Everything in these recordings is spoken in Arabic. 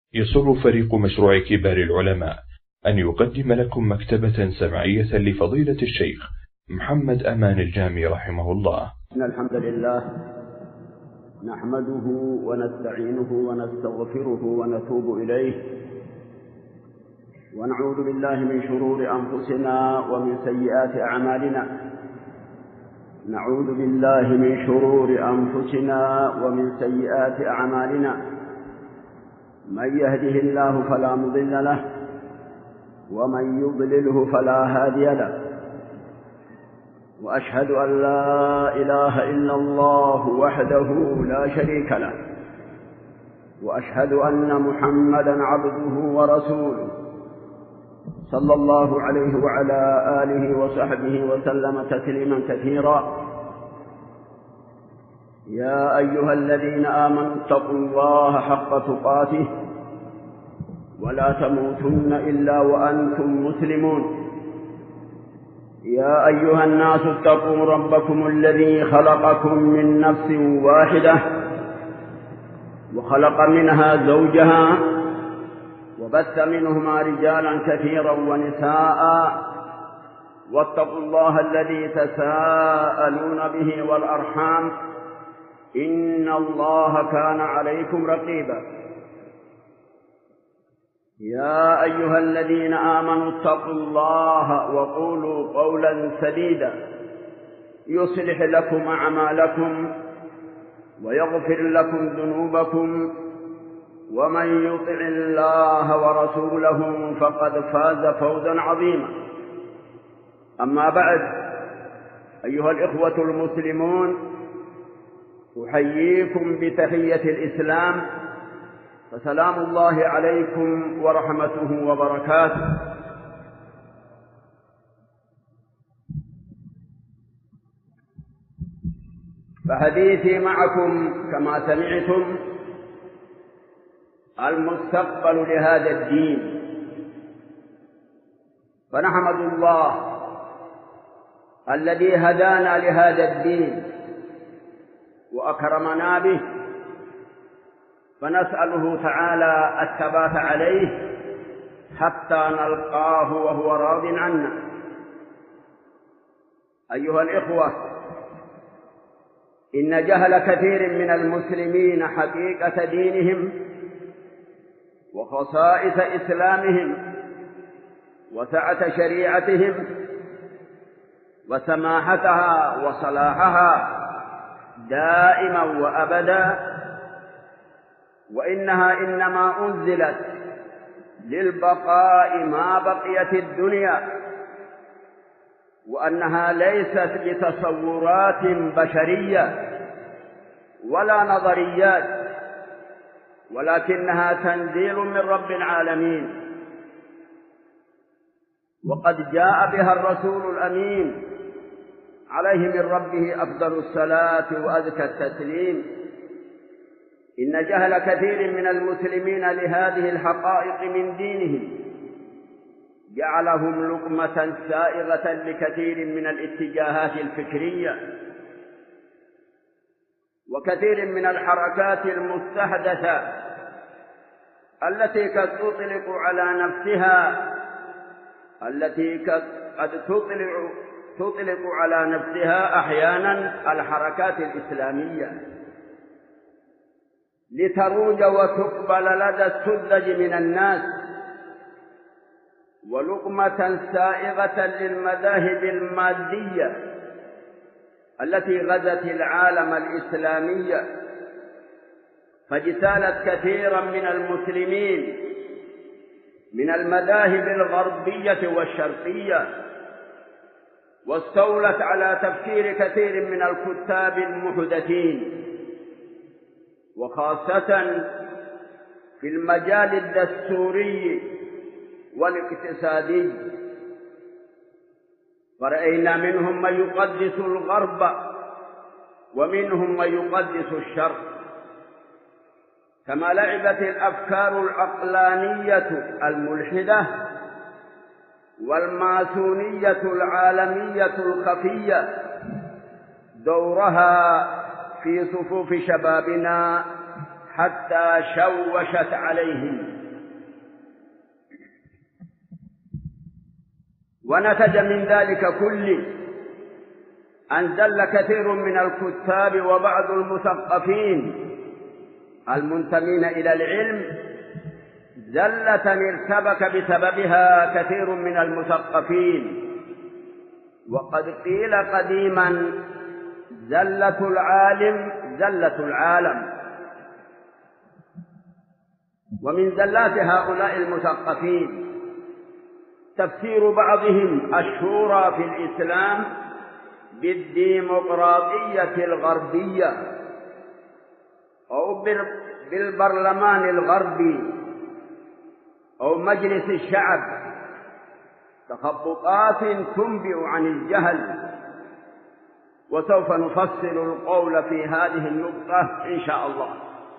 يسر فريق مشروع كبار العلماء أن يقدم لكم مكتبة سمعية لفضيلة الشيخ محمد أمان الجامي رحمه الله. إن الحمد لله نحمده ونستعينه ونستغفره ونتوب إليه، ونعوذ بالله من شرور أنفسنا ومن سيئات أعمالنا. نعوذ بالله من شرور أنفسنا ومن سيئات أعمالنا. من يهده الله فلا مضل له، ومن يضلله فلا هادي له. وأشهد أن لا إله إلا الله وحده لا شريك له، وأشهد أن محمدًا عبده ورسوله صلى الله عليه وعلى آله وصحبه وسلم تسليمًا كثيرًا. يا أيها الذين آمنوا اتقوا الله حق تقاته ولا تموتن إلا وأنتم مسلمون. يا أيها الناس اتقوا ربكم الذي خلقكم من نفس واحدة وخلق منها زوجها وبث منهما رجالا كثيرا ونساء، واتقوا الله الذي تساءلون به والأرحام إن الله كان عليكم رقيبا. يا أيها الذين آمنوا اتقوا الله وقولوا قولا سديدا يصلح لكم أعمالكم ويغفر لكم ذنوبكم، ومن يطع الله ورسوله فقد فاز فوزا عظيما. أما بعد، أيها الإخوة المسلمون، أحييكم بتحية الإسلام، فسلام الله عليكم ورحمته وبركاته. فحديثي معكم كما سمعتم المستقبل لهذا الدين، فنحمد الله الذي هدانا لهذا الدين وأكرمنا به، فنسأله تعالى الثبات عليه حتى نلقاه وهو راض عنا. أيها الإخوة، إن جهل كثير من المسلمين حقيقة دينهم وخصائص إسلامهم وسعة شريعتهم وسماحتها وصلاحها دائما وأبدا، وإنها إنما أنزلت للبقاء ما بقيت الدنيا، وأنها ليست بتصورات بشرية ولا نظريات، ولكنها تنزيل من رب العالمين، وقد جاء بها الرسول الأمين عليه من ربه أفضل الصلاة وأزكى التسليم. إن جهل كثير من المسلمين لهذه الحقائق من دينهم جعلهم لقمة سائغة لكثير من الاتجاهات الفكرية وكثير من الحركات المستحدثة التي قد تطلق على نفسها أحيانا الحركات الإسلامية لتروج وتقبل لدى السذج من الناس، ولقمة سائغة للمذاهب المادية التي غزت العالم الإسلامي، فاجتالت كثيرا من المسلمين من المذاهب الغربية والشرقية، واستولت على تفكير كثير من الكتاب المحدثين، وخاصة في المجال الدستوري والاقتصادي. فرأينا منهم من يقدس الغرب ومنهم من يقدس الشرق، كما لعبت الأفكار العقلانية الملحدة والماسونية العالمية الخفية دورها في صفوف شبابنا حتى شوشت عليهم. ونتج من ذلك كله أن زل كثير من الكتاب وبعض المثقفين المنتمين إلى العلم زلة ارتبك بسببها كثير من المثقفين. وقد قيل قديما: زلة العالم زلة العالم. ومن زلات هؤلاء المثقفين تفسير بعضهم الشورى في الإسلام بالديمقراطية الغربية أو بالبرلمان الغربي أو مجلس الشعب، تخبطات تنبئ عن الجهل. وسوف نفصل القول في هذه النقطة إن شاء الله.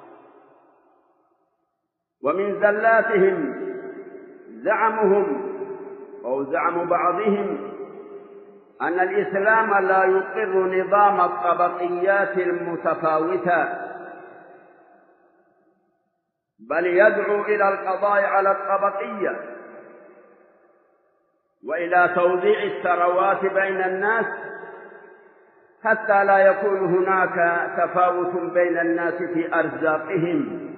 ومن زلاتهم زعمهم أو زعم بعضهم أن الإسلام لا يقر نظام الطبقيات المتفاوتة، بل يدعو إلى القضاء على الطبقية وإلى توزيع الثروات بين الناس حتى لا يكون هناك تفاوت بين الناس في أرزاقهم،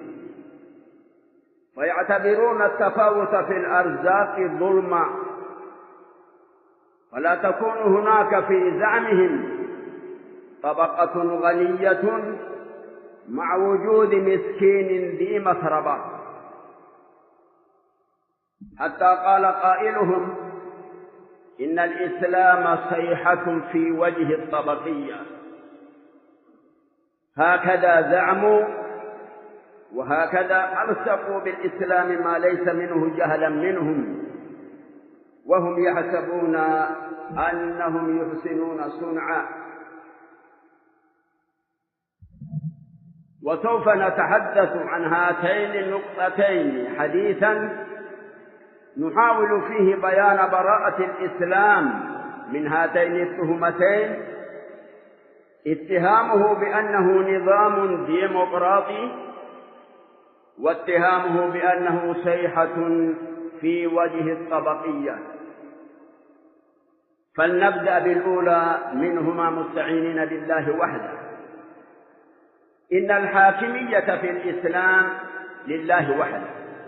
ويعتبرون التفاوت في الأرزاق ظلما، ولا تكون هناك في زعمهم طبقة غنية مع وجود مسكين ذي مسربة، حتى قال قائلهم: إن الإسلام صيحة في وجه الطبقية. هكذا زعموا، وهكذا ألصقوا بالإسلام ما ليس منه جهلا منهم، وهم يحسبون أنهم يحسنون صنعا. وسوف نتحدث عن هاتين النقطتين حديثا نحاول فيه بيان براءة الإسلام من هاتين التهمتين: اتهامه بأنه نظام ديمقراطي، واتهامه بأنه صيحة في وجه الطبقية. فلنبدأ بالأولى منهما مستعينين بالله وحده. إن الحاكمية في الإسلام لله وحده،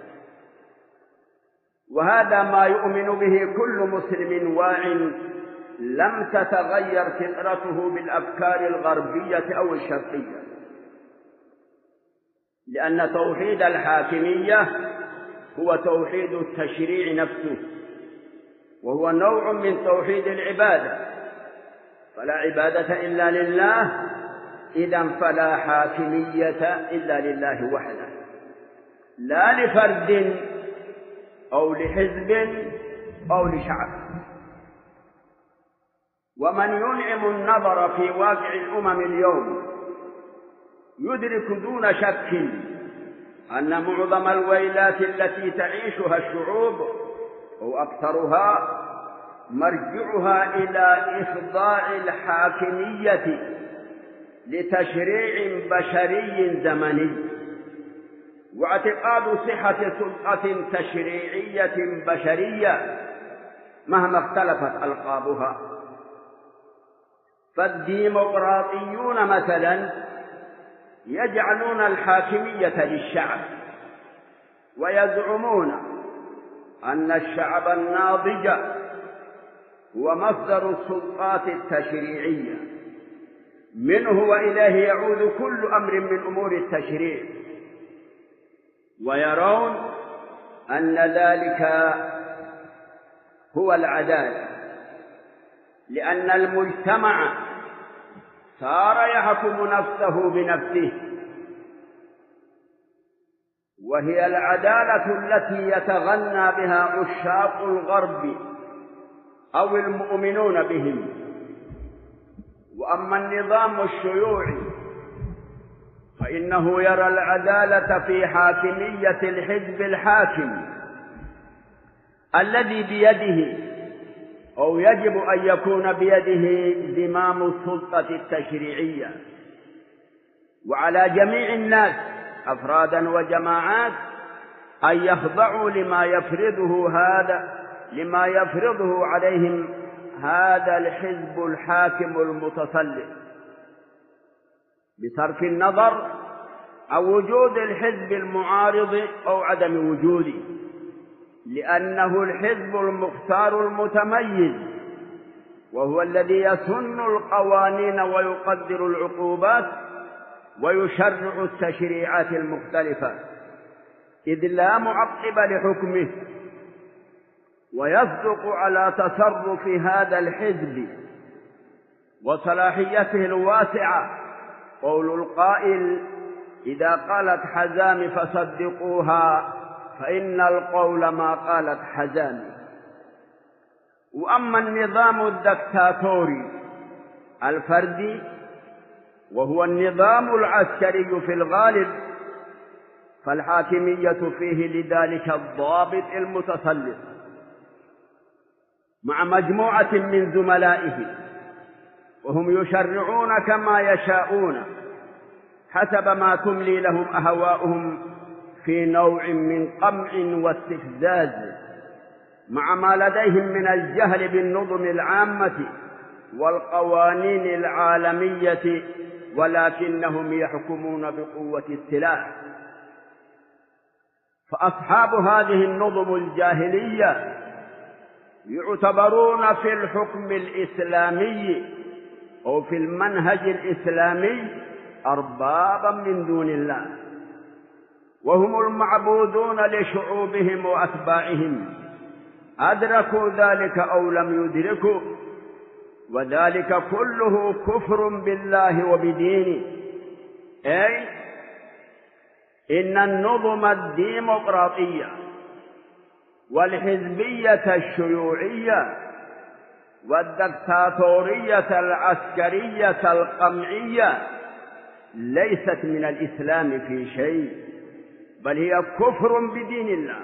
وهذا ما يؤمن به كل مسلم واع لم تتغير فطرته بالأفكار الغربية أو الشرقية، لأن توحيد الحاكمية هو توحيد التشريع نفسه، وهو نوع من توحيد العبادة. فلا عبادة إلا لله، إذن فلا حاكمية إلا لله وحده، لا لفرد أو لحزب أو لشعب. ومن ينعم النظر في واقع الأمم اليوم يدرك دون شك أن معظم الويلات التي تعيشها الشعوب أو أكثرها مرجعها إلى إخضاع الحاكمية لتشريع بشري زمني، واعتقاد صحة سلطة تشريعية بشرية مهما اختلفت ألقابها. فالديمقراطيون مثلا يجعلون الحاكمية للشعب، ويزعمون أن الشعب الناضج هو مصدر السلطات التشريعية، منه وإليه يعود كل أمر من أمور التشريع، ويرون أن ذلك هو العدالة، لأن المجتمع صار يحكم نفسه بنفسه، وهي العدالة التي يتغنى بها عشاق الغرب أو المؤمنون بهم. وأما النظام الشيوعي فإنه يرى العدالة في حاكمية الحزب الحاكم الذي بيده أو يجب أن يكون بيده زمام السلطة التشريعية، وعلى جميع الناس أفرادا وجماعات أن يخضعوا لما يفرضه عليهم هذا الحزب الحاكم المتسلط، بصرف النظر عن وجود الحزب المعارض أو عدم وجوده، لأنه الحزب المختار المتميز، وهو الذي يسن القوانين ويقدر العقوبات ويشرع التشريعات المختلفة، إذ لا معقب لحكمه. ويصدق على تصرف هذا الحزب وصلاحيته الواسعة قول القائل: إذا قالت حزام فصدقوها فإن القول ما قالت حزام. وأما النظام الدكتاتوري الفردي، وهو النظام العسكري في الغالب، فالحاكمية فيه لذلك الضابط المتسلط مع مجموعة من زملائه، وهم يشرعون كما يشاءون حسب ما تملي لهم أهواؤهم في نوع من قمع واستفزاز، مع ما لديهم من الجهل بالنظم العامة والقوانين العالمية، ولكنهم يحكمون بقوة السلاح. فأصحاب هذه النظم الجاهلية يعتبرون في الحكم الإسلامي أو في المنهج الإسلامي أربابا من دون الله، وهم المعبودون لشعوبهم وأتباعهم، أدركوا ذلك أو لم يدركوا، وذلك كله كفر بالله وبدينه. أي إن النظم الديمقراطية والحزبية الشيوعية والدكتاتورية العسكرية القمعية ليست من الإسلام في شيء، بل هي كفر بدين الله.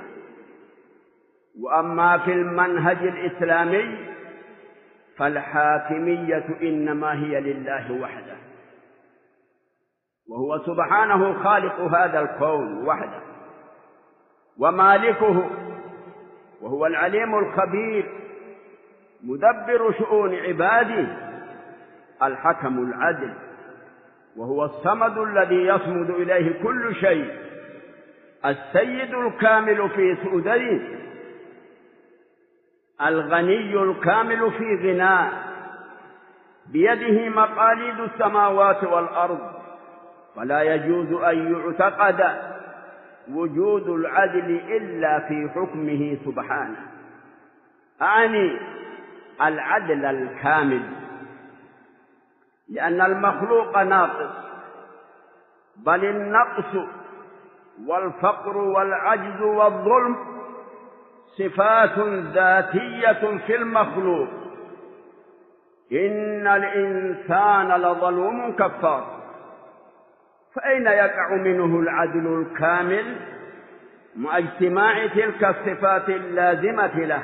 وأما في المنهج الإسلامي فالحاكمية إنما هي لله وحده، وهو سبحانه خالق هذا الكون وحده ومالكه، وهو العليم الخبير مدبر شؤون عباده، الحكم العدل، وهو الصمد الذي يصمد إليه كل شيء، السيد الكامل في سؤدده، الغني الكامل في غناه، بيده مقاليد السماوات والأرض، فلا يجوز أن يعتقد وجود العدل إلا في حكمه سبحانه، أعني العدل الكامل، لأن المخلوق ناقص، بل النقص والفقر والعجز والظلم صفات ذاتية في المخلوق. إن الإنسان لظلوم كفار، فأين يقع منه العدل الكامل مع اجتماع تلك الصفات اللازمة له؟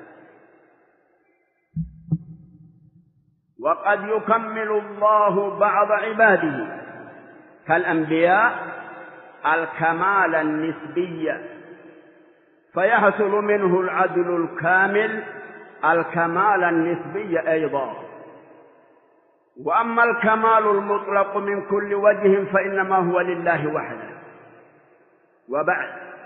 وقد يكمل الله بعض عباده كالأنبياء الكمال النسبي، فيحصل منه العدل الكامل الكمال النسبي أيضا. وأما الكمال المطلق من كل وجه فإنما هو لله وحده. وبعد،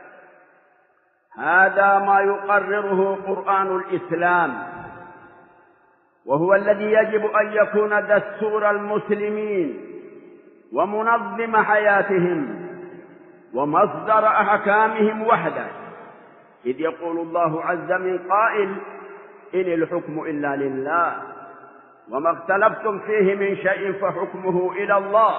هذا ما يقرره قرآن الإسلام، وهو الذي يجب أن يكون دستور المسلمين ومنظم حياتهم ومصدر أحكامهم وحده، إذ يقول الله عز من قائل: إن الحكم إلا لله وما اختلفتم فيه من شيء فحكمه إلى الله،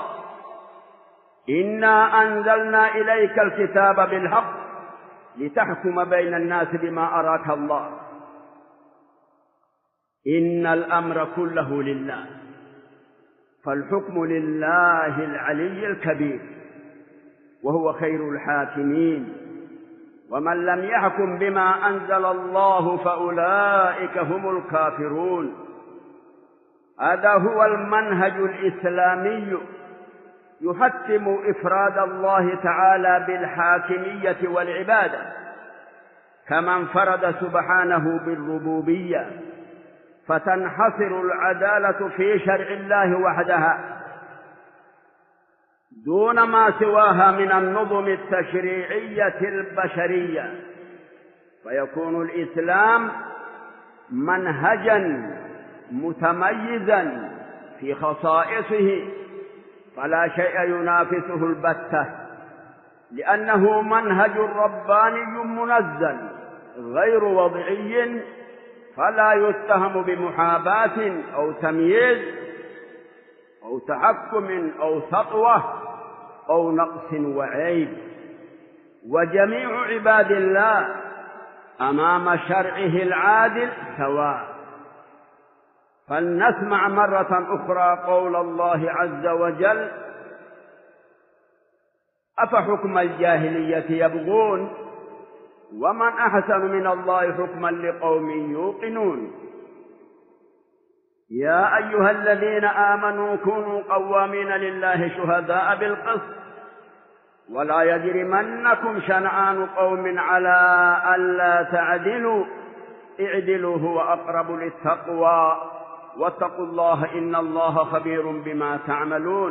إنا أنزلنا إليك الكتاب بالحق لتحكم بين الناس بما أراك الله، إن الأمر كله لله، فالحكم لله العلي الكبير، وهو خير الحاكمين. ومن لم يحكم بما أنزل الله فأولئك هم الكافرون. هذا هو المنهج الإسلامي يحتم إفراد الله تعالى بالحاكمية والعبادة، كما انفرد سبحانه بالربوبية، فتنحصر العدالة في شرع الله وحدها دون ما سواها من النظم التشريعية البشرية، فيكون الإسلام منهجا متميزا في خصائصه، فلا شيء ينافسه البتة، لأنه منهج رباني منزل غير وضعي، فلا يتهم بمحاباة أو تمييز أو تحكم أو سطوة أو نقص وعيب. وجميع عباد الله أمام شرعه العادل سواء. فلنسمع مرة أخرى قول الله عز وجل: أفحكم الجاهلية يبغون ومن أحسن من الله حكما لقوم يوقنون. يا أيها الذين آمنوا كونوا قوامين لله شهداء بالقسط ولا يجرمنكم شنآن قوم على ألا تعدلوا اعدلوا هو أقرب للتقوى واتقوا الله إن الله خبير بما تعملون.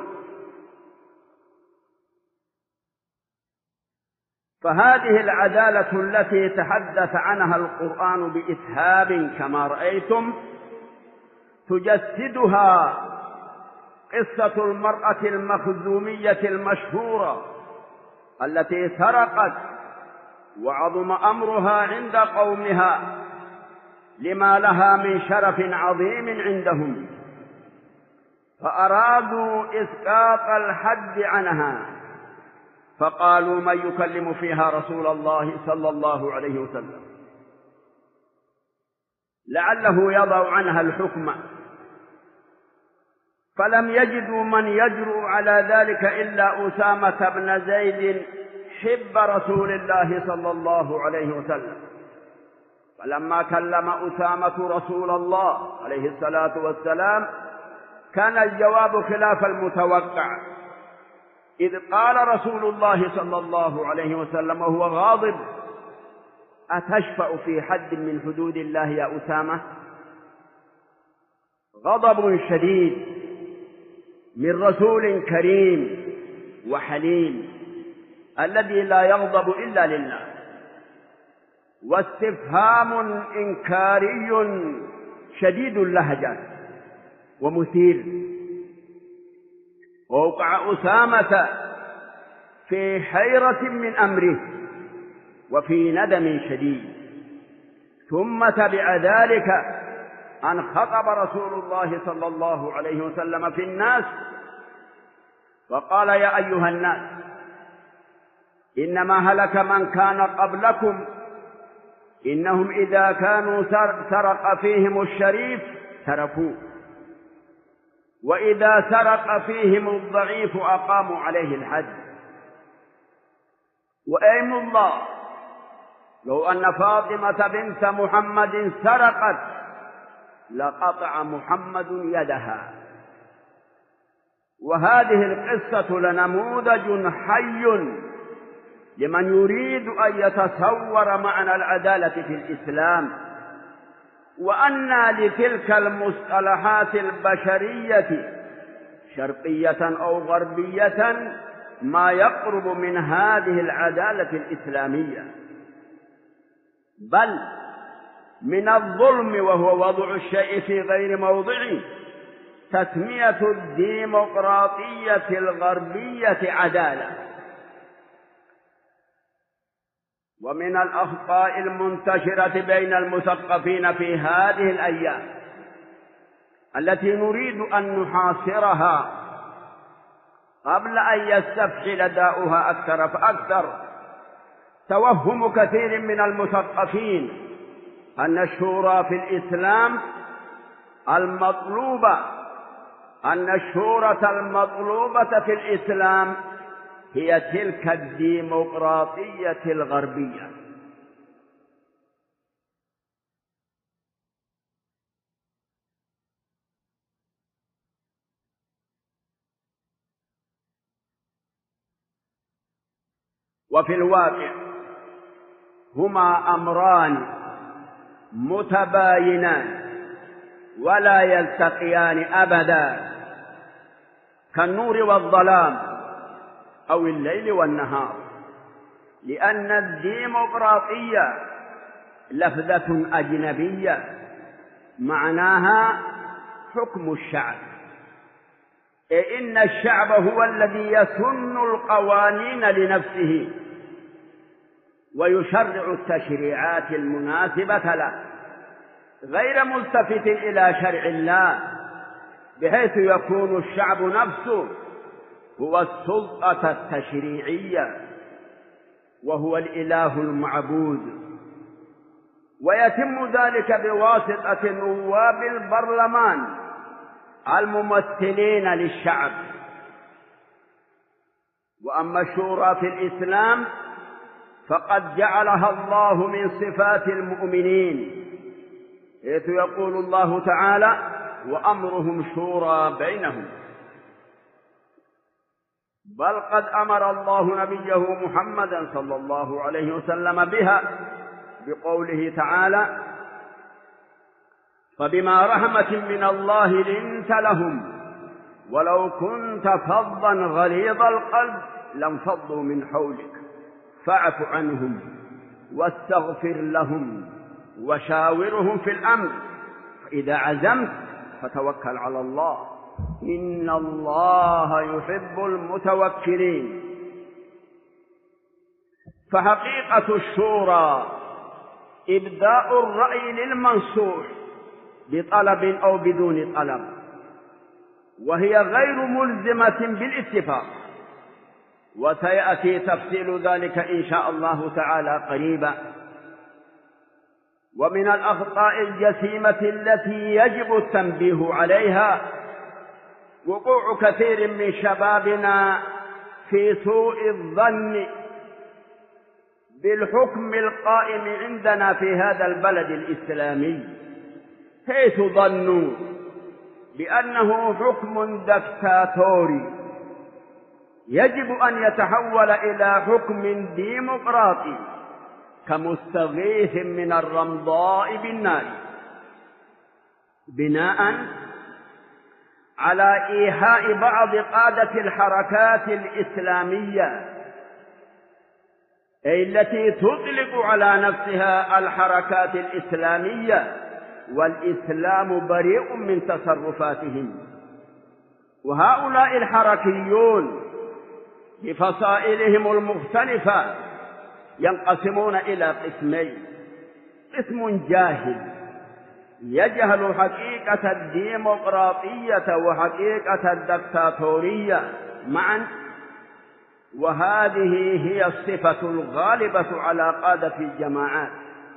فهذه العدالة التي تحدث عنها القرآن بإسهاب كما رأيتم تجسدها قصة المرأة المخزومية المشهورة التي سرقت وعظم أمرها عند قومها لما لها من شرف عظيم عندهم، فأرادوا إسقاط الحد عنها، فقالوا: من يكلم فيها رسول الله صلى الله عليه وسلم لعله يضع عنها الحكم، فلم يجدوا من يجرؤ على ذلك إلا أسامة بن زيد حب رسول الله صلى الله عليه وسلم. فلما كلم أسامة رسول الله عليه الصلاة والسلام كان الجواب خلاف المتوقع، إذ قال رسول الله صلى الله عليه وسلم وهو غاضب: أتشفأ في حد من حدود الله يا أسامة؟ غضب شديد من رسول كريم وحليم الذي لا يغضب إلا لله، واستفهام إنكاري شديد اللهجة ومثير. ووقع أسامة في حيرة من أمره وفي ندم شديد، ثم تبع ذلك أن خطب رسول الله صلى الله عليه وسلم في الناس فقال: يا أيها الناس، إنما هلك من كان قبلكم، إنهم إذا كانوا سرق فيهم الشريف تركوه، وإذا سرق فيهم الضعيف أقاموا عليه الحد. وأيم الله لو أن فاطمة بنت محمد سرقت لقطع محمد يدها. وهذه القصة لنموذج حي لمن يريد أن يتصور معنى العدالة في الإسلام، وأن لتلك المصطلحات البشرية شرقية أو غربية ما يقرب من هذه العدالة الإسلامية، بل من الظلم وهو وضع الشيء في غير موضعه تسمية الديمقراطية الغربية عدالة. ومن الأخطاء المنتشرة بين المثقفين في هذه الأيام التي نريد أن نحاصرها قبل أن يستفحل داؤها أكثر فأكثر توهم كثير من المثقفين أن الشورى في الإسلام الشورى المطلوبة في الإسلام هي تلك الديمقراطية الغربية. وفي الواقع هما أمران متباينان ولا يلتقيان أبدا، كالنور والظلام أو الليل والنهار، لأن الديمقراطية لفظة أجنبية معناها حكم الشعب، إن الشعب هو الذي يسن القوانين لنفسه ويشرع التشريعات المناسبة له غير ملتفت إلى شرع الله، بحيث يكون الشعب نفسه هو السلطة التشريعية وهو الإله المعبود، ويتم ذلك بواسطة نواب البرلمان الممثلين للشعب. وأما الشورى في الإسلام فقد جعلها الله من صفات المؤمنين، حيث يقول الله تعالى: وأمرهم شورى بينهم. بل قد أمر الله نبيه محمدا صلى الله عليه وسلم بها بقوله تعالى: فبما رحمة من الله لنت لهم ولو كنت فظا غليظ القلب لانفضوا من حولك فاعف عنهم واستغفر لهم وشاورهم في الأمر فإذا عزمت فتوكل على الله إن الله يحب المتوكلين. فحقيقة الشورى إبداء الرأي للمنصوح بطلب أو بدون طلب، وهي غير ملزمة بالاتفاق، وسيأتي تفصيل ذلك إن شاء الله تعالى قريبا. ومن الأخطاء الجسيمة التي يجب التنبيه عليها وقوع كثير من شبابنا في سوء الظن بالحكم القائم عندنا في هذا البلد الإسلامي، حيث ظنوا بأنه حكم دكتاتوري يجب أن يتحول إلى حكم ديمقراطي كمستغيث من الرمضاء بالنار، بناء على إيحاء بعض قادة الحركات الإسلامية، أي التي تطلق على نفسها الحركات الإسلامية والإسلام بريء من تصرفاتهم. وهؤلاء الحركيون بفصائلهم المختلفة ينقسمون إلى قسمين: قسم جاهل يجهل حقيقة الديمقراطية وحقيقة الدكتاتورية معا، وهذه هي الصفة الغالبة على قادة الجماعات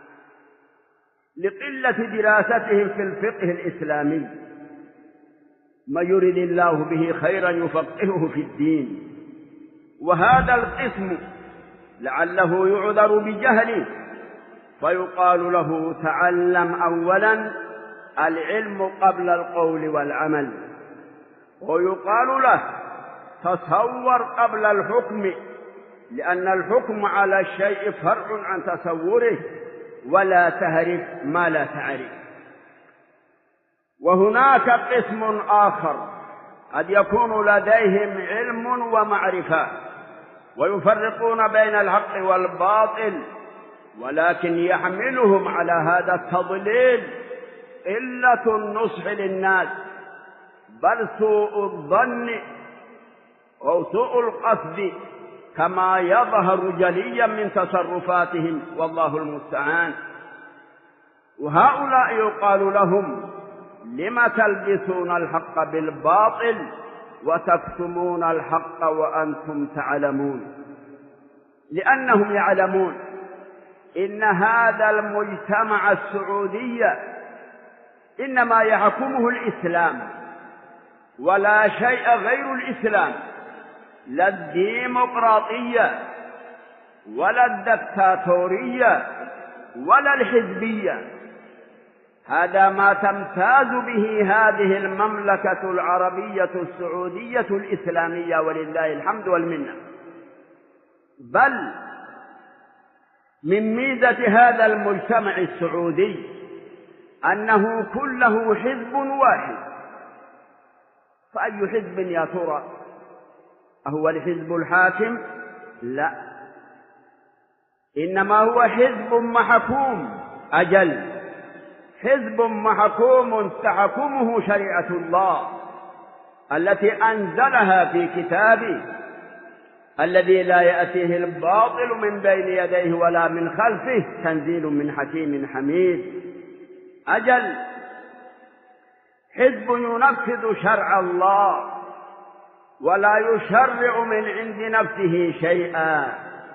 لقلة دراستهم في الفقه الإسلامي. ما يرد الله به خيرا يفقهه في الدين. وهذا القسم لعله يعذر بجهله فيقال له: تعلم أولا العلم قبل القول والعمل، ويقال له: تصور قبل الحكم، لأن الحكم على الشيء فرع عن تصوره، ولا تهرف ما لا تعرف. وهناك قسم آخر قد يكون لديهم علم ومعرفة ويفرقون بين الحق والباطل، ولكن يحملهم على هذا التضليل قلة النصح للناس، بل سوء الظن أو سوء القصد كما يظهر جليا من تصرفاتهم، والله المستعان. وهؤلاء يقال لهم: لم تلبسون الحق بالباطل وتكتمون الحق وأنتم تعلمون؟ لأنهم يعلمون إن هذا المجتمع السعودي إنما يحكمه الإسلام ولا شيء غير الإسلام، لا الديمقراطية ولا الدكتاتورية ولا الحزبية. هذا ما تمتاز به هذه المملكة العربية السعودية الإسلامية، ولله الحمد والمنة. بل من ميزة هذا المجتمع السعودي أنه كله حزب واحد. فأي حزب يا ترى؟ أهو الحزب الحاكم؟ لا، إنما هو حزب محكوم. أجل، حزب محكوم تحكمه شريعة الله التي أنزلها في كتابه الذي لا يأتيه الباطل من بين يديه ولا من خلفه، تنزيل من حكيم حميد. أجل، حزب ينفذ شرع الله ولا يشرع من عند نفسه شيئا.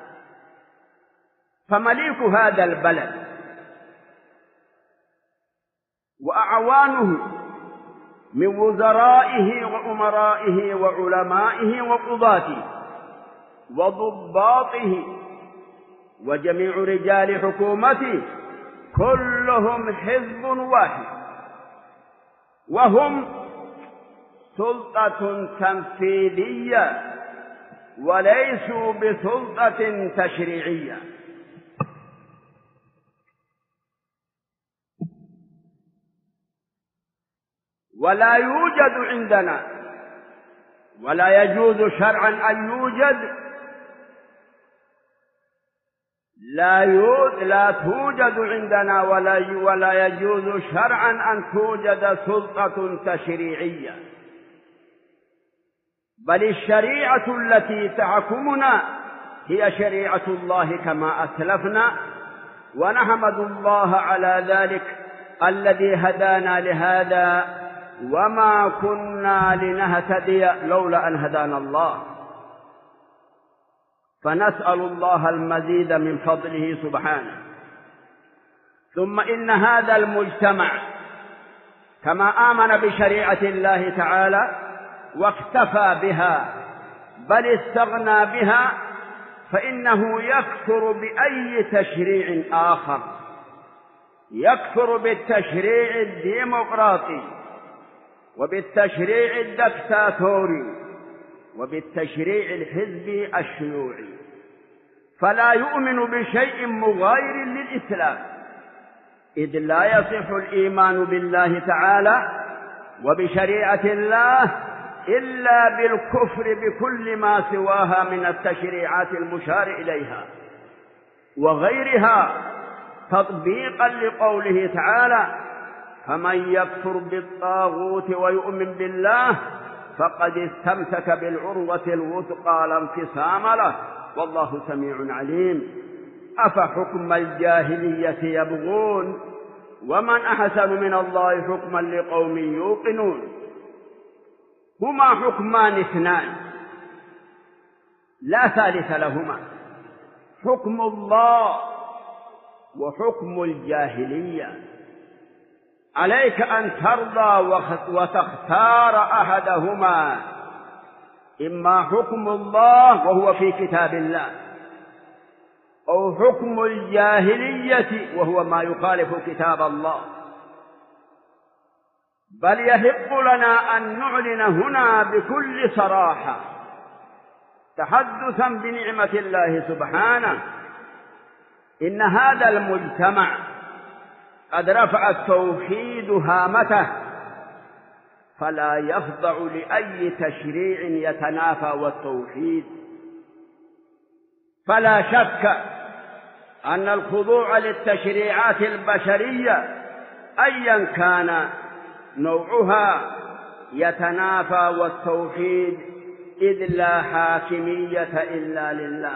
فمليك هذا البلد وأعوانه من وزرائه وأمرائه وعلمائه وقضاته وضباطه وجميع رجال حكومته كلهم حزب واحد، وهم سلطة تنفيذية وليسوا بسلطة تشريعية. ولا يوجد عندنا ولا يجوز شرعا أن يوجد لا توجد عندنا ولا يجوز شرعا أن توجد سلطة تشريعية، بل الشريعة التي تحكمنا هي شريعة الله كما أسلفنا، ونحمد الله على ذلك الذي هدانا لهذا، وما كنا لنهتدي لولا أن هدانا الله. فنسأل الله المزيد من فضله سبحانه. ثم إن هذا المجتمع كما آمن بشريعة الله تعالى واكتفى بها بل استغنى بها، فإنه يكفر بأي تشريع آخر، يكفر بالتشريع الديمقراطي وبالتشريع الدكتاتوري وبالتشريع الحزبي الشيوعي، فلا يؤمن بشيء مغاير للإسلام، إذ لا يصح الإيمان بالله تعالى وبشريعة الله إلا بالكفر بكل ما سواها من التشريعات المشار إليها وغيرها، تطبيقا لقوله تعالى: فمن يكفر بالطاغوت ويؤمن بالله فقد استمسك بالعروة الوثقى لا انفصام له والله سميع عليم. أفحكم الجاهلية يبغون ومن أحسن من الله حكما لقوم يوقنون. هما حكمان اثنان لا ثالث لهما، حكم الله وحكم الجاهلية. عليك أن ترضى وتختار أحدهما، إما حكم الله وهو في كتاب الله، أو حكم الجاهلية وهو ما يخالف كتاب الله. بل يحق لنا أن نعلن هنا بكل صراحة تحدثا بنعمة الله سبحانه إن هذا المجتمع قد رفع التوحيد هامته، فلا يخضع لأي تشريع يتنافى والتوحيد. فلا شك أن الخضوع للتشريعات البشرية أيا كان نوعها يتنافى والتوحيد، إذ لا حاكمية إلا لله.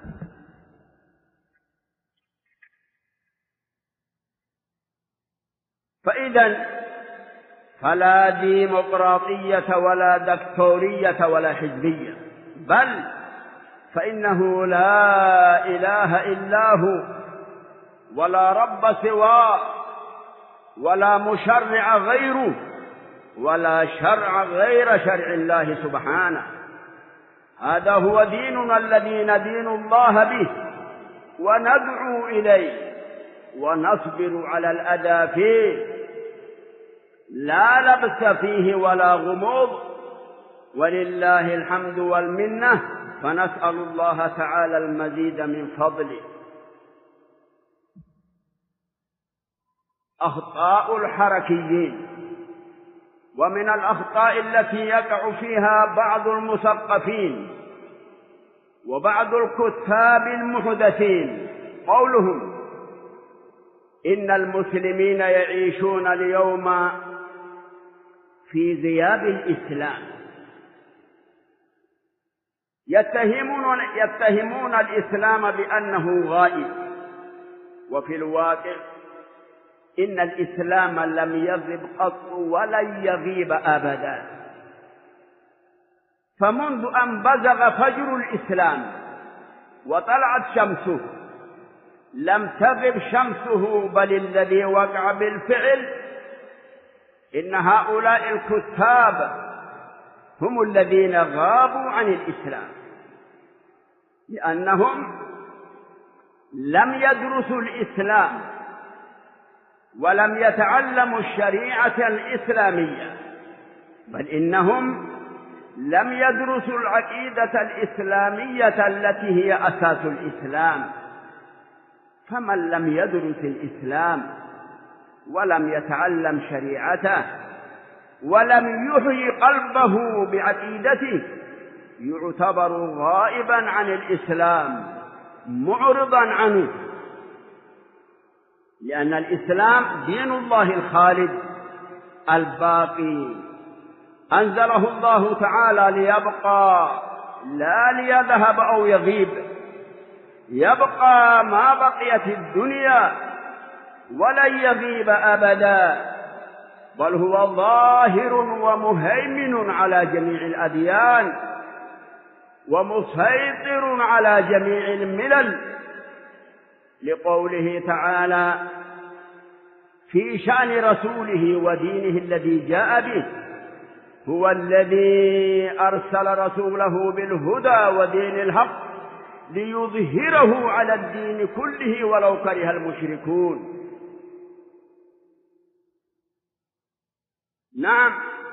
فإذا فلا ديمقراطية ولا دكتورية ولا حزبية، بل فإنه لا إله إلا هو ولا رب سواه ولا مشرع غيره ولا شرع غير شرع الله سبحانه. هذا هو ديننا الذي ندين الله به وندعو إليه ونصبر على الأذى فيه، لا لبس فيه ولا غموض، ولله الحمد والمنة. فنسأل الله تعالى المزيد من فضله. أخطاء الحركيين. ومن الأخطاء التي يقع فيها بعض المثقفين وبعض الكتاب المحدثين قولهم إن المسلمين يعيشون اليوم في غياب الإسلام، يتهمون الإسلام بأنه غائب، وفي الواقع إن الإسلام لم يغب قط ولن يغيب أبدا. فمنذ أن بزغ فجر الإسلام وطلعت شمسه لم تغب شمسه، بل الذي وقع بالفعل إن هؤلاء الكتاب هم الذين غابوا عن الإسلام، لأنهم لم يدرسوا الإسلام ولم يتعلموا الشريعة الإسلامية، بل إنهم لم يدرسوا العقيدة الإسلامية التي هي أساس الإسلام. فمن لم يدرس الإسلام ولم يتعلم شريعته ولم يحيي قلبه بعقيدته يعتبر غائبا عن الإسلام، معرضا عنه، لأن الإسلام دين الله الخالد الباقي، أنزله الله تعالى ليبقى لا ليذهب أو يغيب، يبقى ما بقيت الدنيا ولن يغيب أبدا، بل هو ظاهر ومهيمن على جميع الأديان ومسيطر على جميع الملل، لقوله تعالى في شأن رسوله ودينه الذي جاء به: هو الذي أرسل رسوله بالهدى ودين الحق ليظهره على الدين كله ولو كره المشركون. نعم،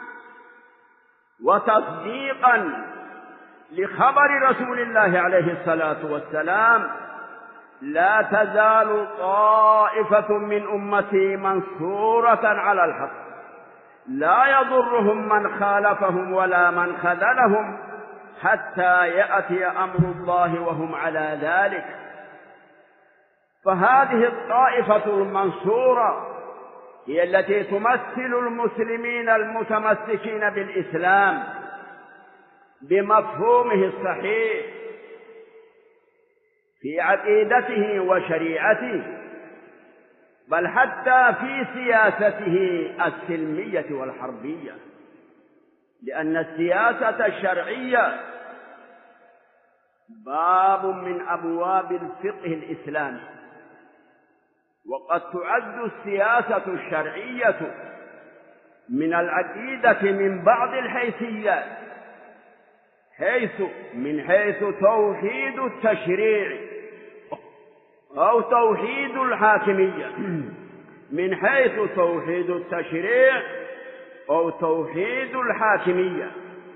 وتصديقا لخبر رسول الله عليه الصلاة والسلام: لا تزال طائفة من أمتي منصورة على الحق لا يضرهم من خالفهم ولا من خذلهم حتى يأتي أمر الله وهم على ذلك. فهذه الطائفة المنصورة هي التي تمثل المسلمين المتمسكين بالإسلام بمفهومه الصحيح في عقيدته وشريعته، بل حتى في سياسته السلمية والحربية، لأن السياسة الشرعية باب من أبواب الفقه الإسلامي، وقد تعد السياسة الشرعية من العقيدة من بعض الحيثيات، من حيث توحيد التشريع أو توحيد الحاكمية، من حيث توحيد التشريع أو توحيد الحاكمية.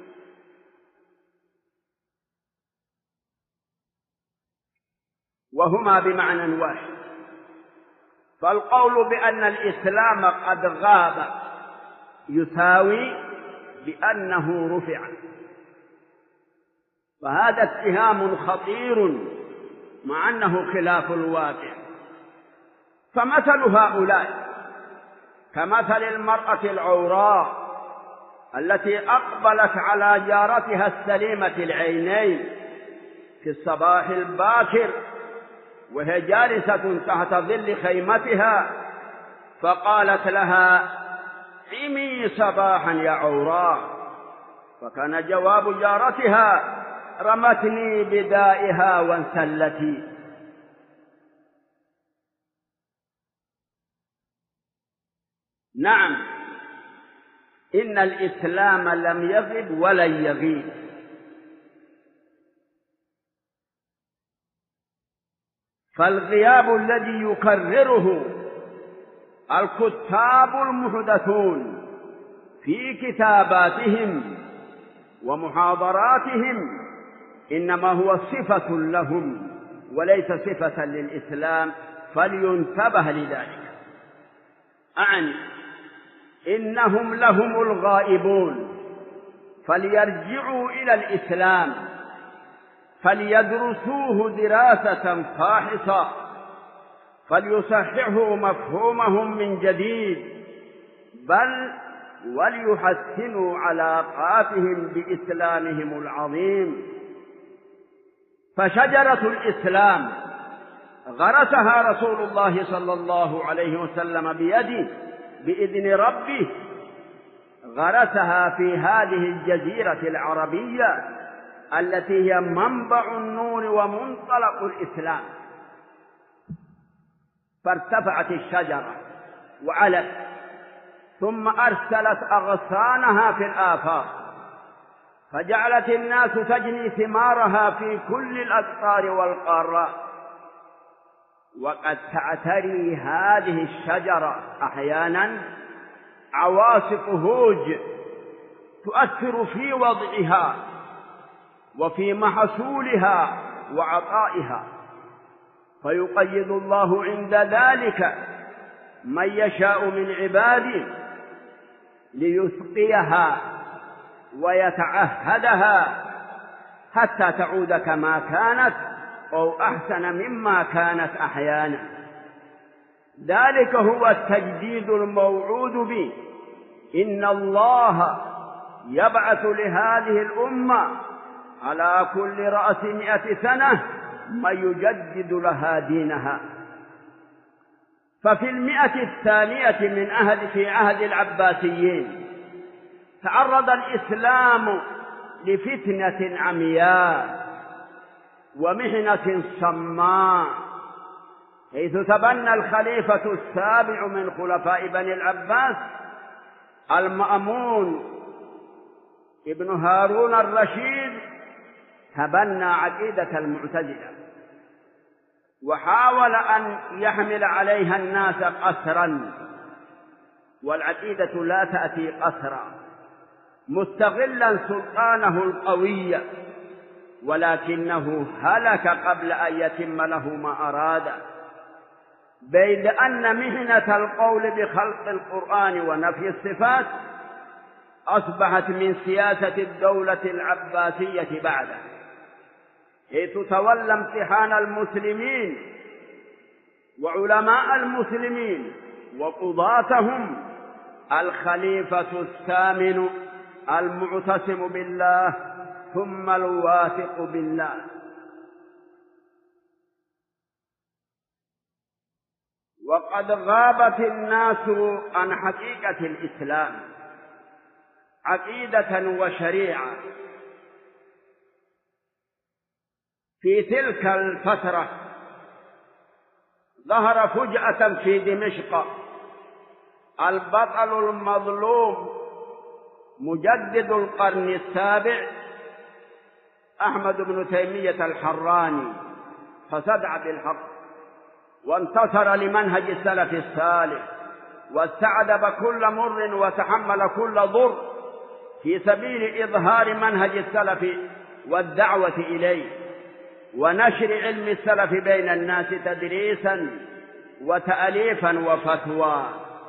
وهما بمعنى واحد. فالقول بأن الإسلام قد غاب يساوي بأنه رفع، فهذا اتهام خطير مع أنه خلاف الواقع. فمثل هؤلاء كمثل المرأة العوراء التي أقبلت على جارتها السليمة العينين في الصباح الباكر وهي جالسة تحت ظل خيمتها، فقالت لها: عمي صباحا يا عوراء. فكان جواب جارتها: رمتني بدائها وانسلتي. نعم، إن الإسلام لم يغب ولن يغيب، فالغياب الذي يكرره الكتاب المحدثون في كتاباتهم ومحاضراتهم إنما هو صفة لهم وليس صفة للإسلام، فلينتبه لذلك. أعني إنهم لهم الغائبون، فليرجعوا إلى الإسلام، فليدرسوه دراسة فاحصة، فليصححوا مفهومهم من جديد، بل وليحسنوا علاقاتهم بإسلامهم العظيم. فشجرة الإسلام غرسها رسول الله صلى الله عليه وسلم بيده بإذن ربه، غرسها في هذه الجزيرة العربية التي هي منبع النور ومنطلق الإسلام. فارتفعت الشجرة وعلت، ثم أرسلت أغصانها في الآفاق، فجعلت الناس تجني ثمارها في كل الأقطار والقارات. وقد تعتري هذه الشجرة أحيانا عواصف هوج تؤثر في وضعها وفي محصولها وعطائها، فيقيد الله عند ذلك من يشاء من عباده ليسقيها ويتعهدها حتى تعود كما كانت أو أحسن مما كانت أحيانا. ذلك هو التجديد الموعود به. إن الله يبعث لهذه الأمة على كل رأس 100 سنة من يجدد لها دينها. ففي 100 في عهد العباسيين تعرض الإسلام لفتنة عمياء ومحنة صماء، حيث تبنى الخليفة السابع من خلفاء بني العباس المأمون ابن هارون الرشيد، تبنى عقيدة المعتزلة وحاول أن يحمل عليها الناس قسرا، والعقيدة لا تأتي قسرا، مستغلا سلطانه القوي، ولكنه هلك قبل أن يتم له ما أراد. بيد أن مهنة القول بخلق القرآن ونفي الصفات أصبحت من سياسة الدولة العباسية بعده، حيث تولى امتحان المسلمين وعلماء المسلمين وقضاتهم الخليفة الثامن المعتصم بالله ثم الواثق بالله. وقد غابت الناس عن حقيقة الإسلام عقيدة وشريعة. في تلك الفترة ظهر فجأة في دمشق البطل المظلوم مجدد القرن السابع أحمد بن تيمية الحراني، فصدع بالحق وانتصر لمنهج السلف الصالح، واستعذب كل مر وتحمل كل ضر في سبيل إظهار منهج السلف والدعوة إليه ونشر علم السلف بين الناس تدريسا وتأليفا وفتوى.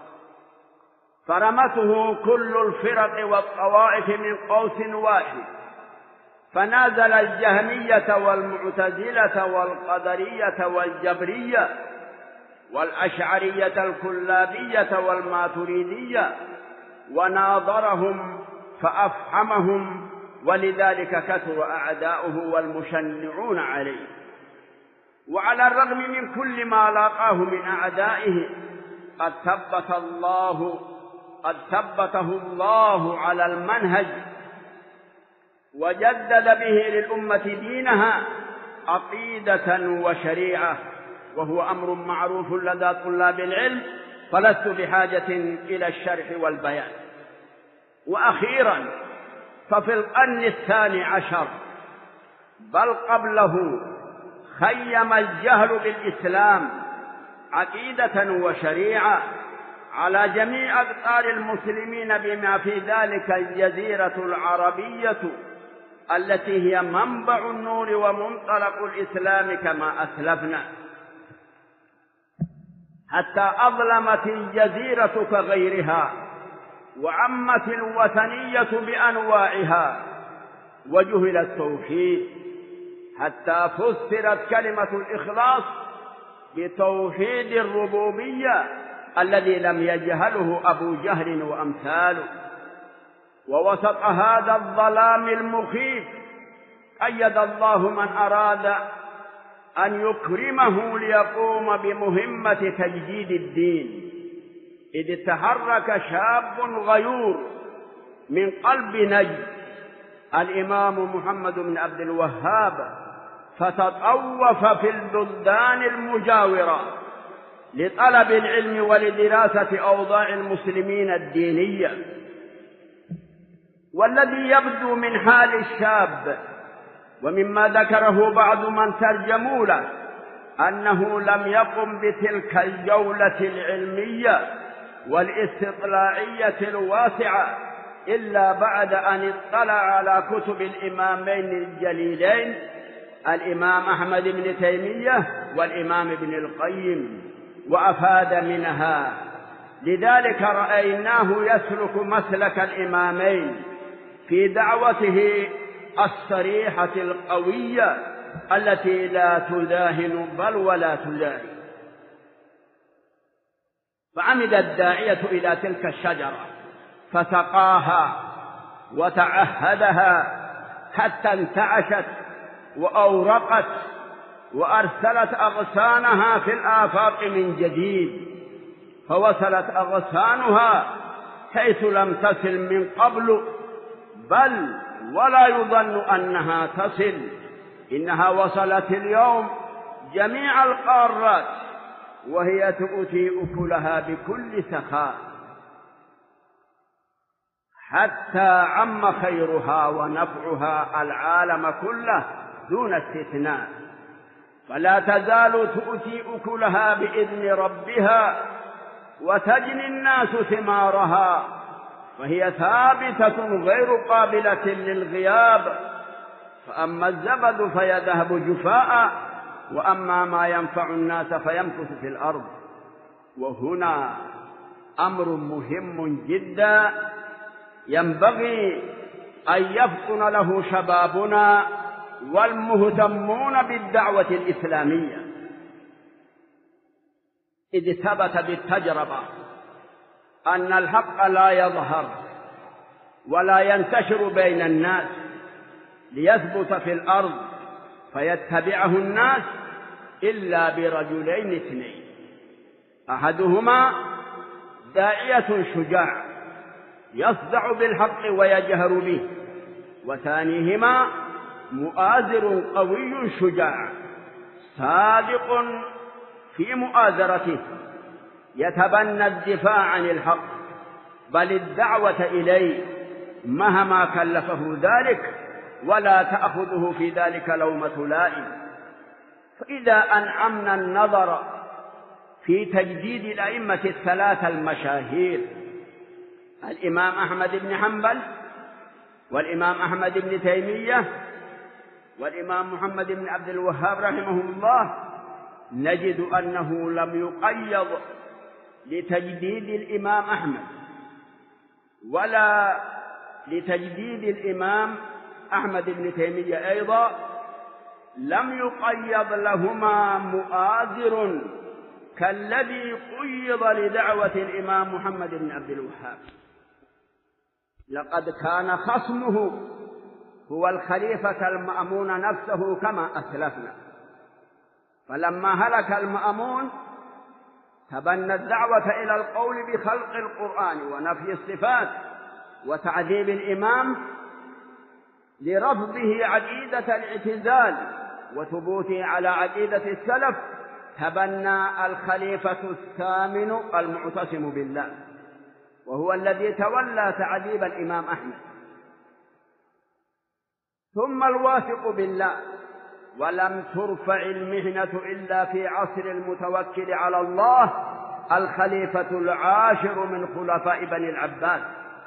فرمته كل الفرق والطوائف من قوس واحد، فنازل الجهمية والمعتزلة والقدرية والجبرية والأشعرية الكلابية والماتريدية وناظرهم فأفحمهم، ولذلك كثر أعداؤه والمشنعون عليه. وعلى الرغم من كل ما لاقاه من أعدائه قد ثبته الله على المنهج وجدد به للأمة دينها عقيدة وشريعة، وهو أمر معروف لدى طلاب العلم، فلست بحاجة إلى الشرح والبيان. وأخيرا ففي القرن 12 بل قبله خيم الجهل بالإسلام عقيدة وشريعة على جميع أقطار المسلمين، بما في ذلك الجزيرة العربية التي هي منبع النور ومنطلق الإسلام كما أسلفنا. حتى أظلمت الجزيرة كغيرها، وعمت الوثنية بأنواعها، وجهل التوحيد، حتى فسرت كلمة الإخلاص بتوحيد الربوبية الذي لم يجهله أبو جهل وأمثاله. ووسط هذا الظلام المخيف أيد الله من أراد أن يكرمه ليقوم بمهمة تجديد الدين، إذ تحرك شاب غيور من قلب نجد الإمام محمد بن عبد الوهاب، فتطوف في البلدان المجاورة لطلب العلم ولدراسة أوضاع المسلمين الدينية. والذي يبدو من حال الشاب ومما ذكره بعض من ترجموا له أنه لم يقم بتلك الجولة العلمية والاستطلاعية الواسعة إلا بعد أن اطلع على كتب الإمامين الجليلين الإمام أحمد بن تيمية والإمام ابن القيم، وأفاد منها. لذلك رأيناه يسلك مسلك الإمامين في دعوته الصريحة القوية التي لا تداهن بل ولا تداهن. فعمد الداعية إلى تلك الشجرة فسقاها وتعهدها حتى انتعشت وأورقت وأرسلت أغصانها في الآفاق من جديد، فوصلت أغصانها حيث لم تصل من قبل، بل ولا يظن أنها تصل، إنها وصلت اليوم جميع القارات، وهي تؤتي أكلها بكل سخاء، حتى عم خيرها ونفعها العالم كله دون استثناء، فلا تزال تؤتي أكلها بإذن ربها وتجني الناس ثمارها، فهي ثابتة غير قابلة للغياب. فأما الزبد فيذهب جفاء، وأما ما ينفع الناس فيمكث في الأرض. وهنا أمر مهم جدا ينبغي أن يفطن له شبابنا والمهتمون بالدعوة الإسلامية، إذ ثبت بالتجربة أن الحق لا يظهر ولا ينتشر بين الناس ليثبت في الأرض فيتبعه الناس إلا برجلين اثنين: أحدهما داعية شجاع يصدع بالحق ويجهر به، وثانيهما مؤازر قوي شجاع صادق في مؤازرته، يتبنى الدفاع عن الحق بل الدعوة إليه مهما كلفه ذلك، ولا تأخذه في ذلك لومة لائم. فإذا أنعمنا النظر في تجديد الأئمة الثلاثة المشاهير: الإمام أحمد بن حنبل، والإمام أحمد بن تيمية، والإمام محمد بن عبد الوهاب رحمه الله، نجد أنه لم يقيض لتجديد الإمام أحمد ولا لتجديد الإمام أحمد بن تيمية أيضا، لم يقيض لهما مؤازر كالذي قيض لدعوة الإمام محمد بن عبد الوهاب. لقد كان خصمه هو الخليفة المأمون نفسه كما أسلفنا، فلما هلك المأمون تبنى الدعوة إلى القول بخلق القرآن ونفي الصفات وتعذيب الإمام لرفضه عقيدة الاعتزال وثبوته على عقيدة السلف. تبنى الخليفة الثامن المعتصم بالله، وهو الذي تولى تعذيب الإمام أحمد، ثم الواثق بالله. ولم ترفع المحنة إلا في عصر المتوكل على الله الخليفة العاشر من خلفاء بني العباس.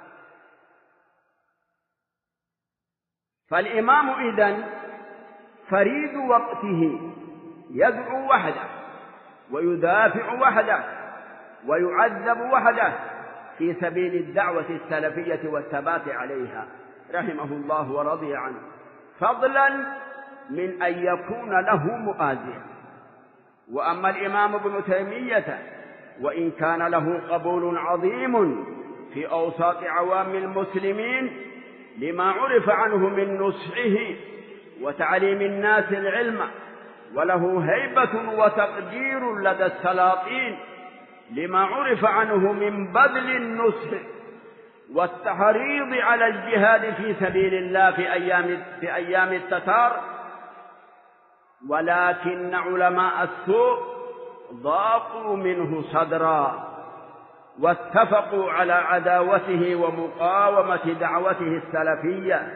فالإمام إذن فريد وقته، يدعو وحده ويدافع وحده ويعذب وحده في سبيل الدعوة السلفية والثبات عليها رحمه الله ورضي عنه، فضلا من أن يكون له مؤازر. وأما الإمام ابن تيمية وإن كان له قبول عظيم في أوساط عوام المسلمين لما عرف عنه من نصحه وتعليم الناس العلم، وله هيبة وتقدير لدى السلاطين لما عرف عنه من بذل النصح والتحريض على الجهاد في سبيل الله في أيام التتار، ولكن علماء السوء ضاقوا منه صدرا واتفقوا على عداوته ومقاومة دعوته السلفية،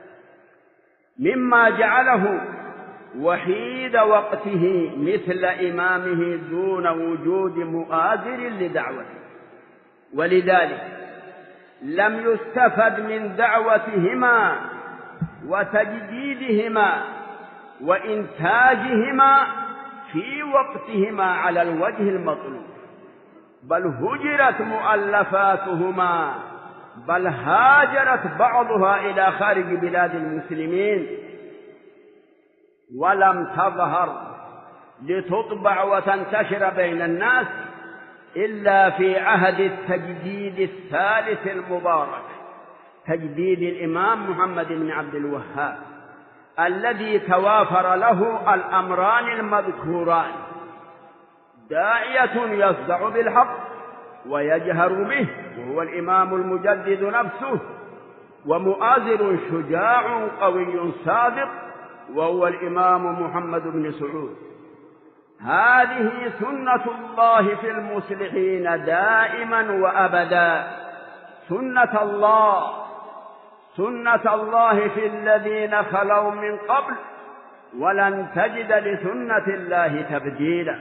مما جعله وحيد وقته مثل إمامه دون وجود مؤازر لدعوته. ولذلك لم يستفد من دعوتهما وتجديدهما وإنتاجهما في وقتهما على الوجه المطلوب، بل هجرت مؤلفاتهما، بل هاجرت بعضها إلى خارج بلاد المسلمين، ولم تظهر لتطبع وتنتشر بين الناس إلا في عهد التجديد الثالث المبارك، تجديد الإمام محمد بن عبد الوهاب، الذي توافر له الأمران المذكوران: داعية يصدع بالحق ويجهر به وهو الإمام المجدد نفسه، ومؤازر شجاع قوي صادق وهو الإمام محمد بن سعود. هذه سنة الله في المصلحين دائما وأبدا، سنة الله في الذين خلوا من قبل، ولن تجد لسنة الله تبديلا.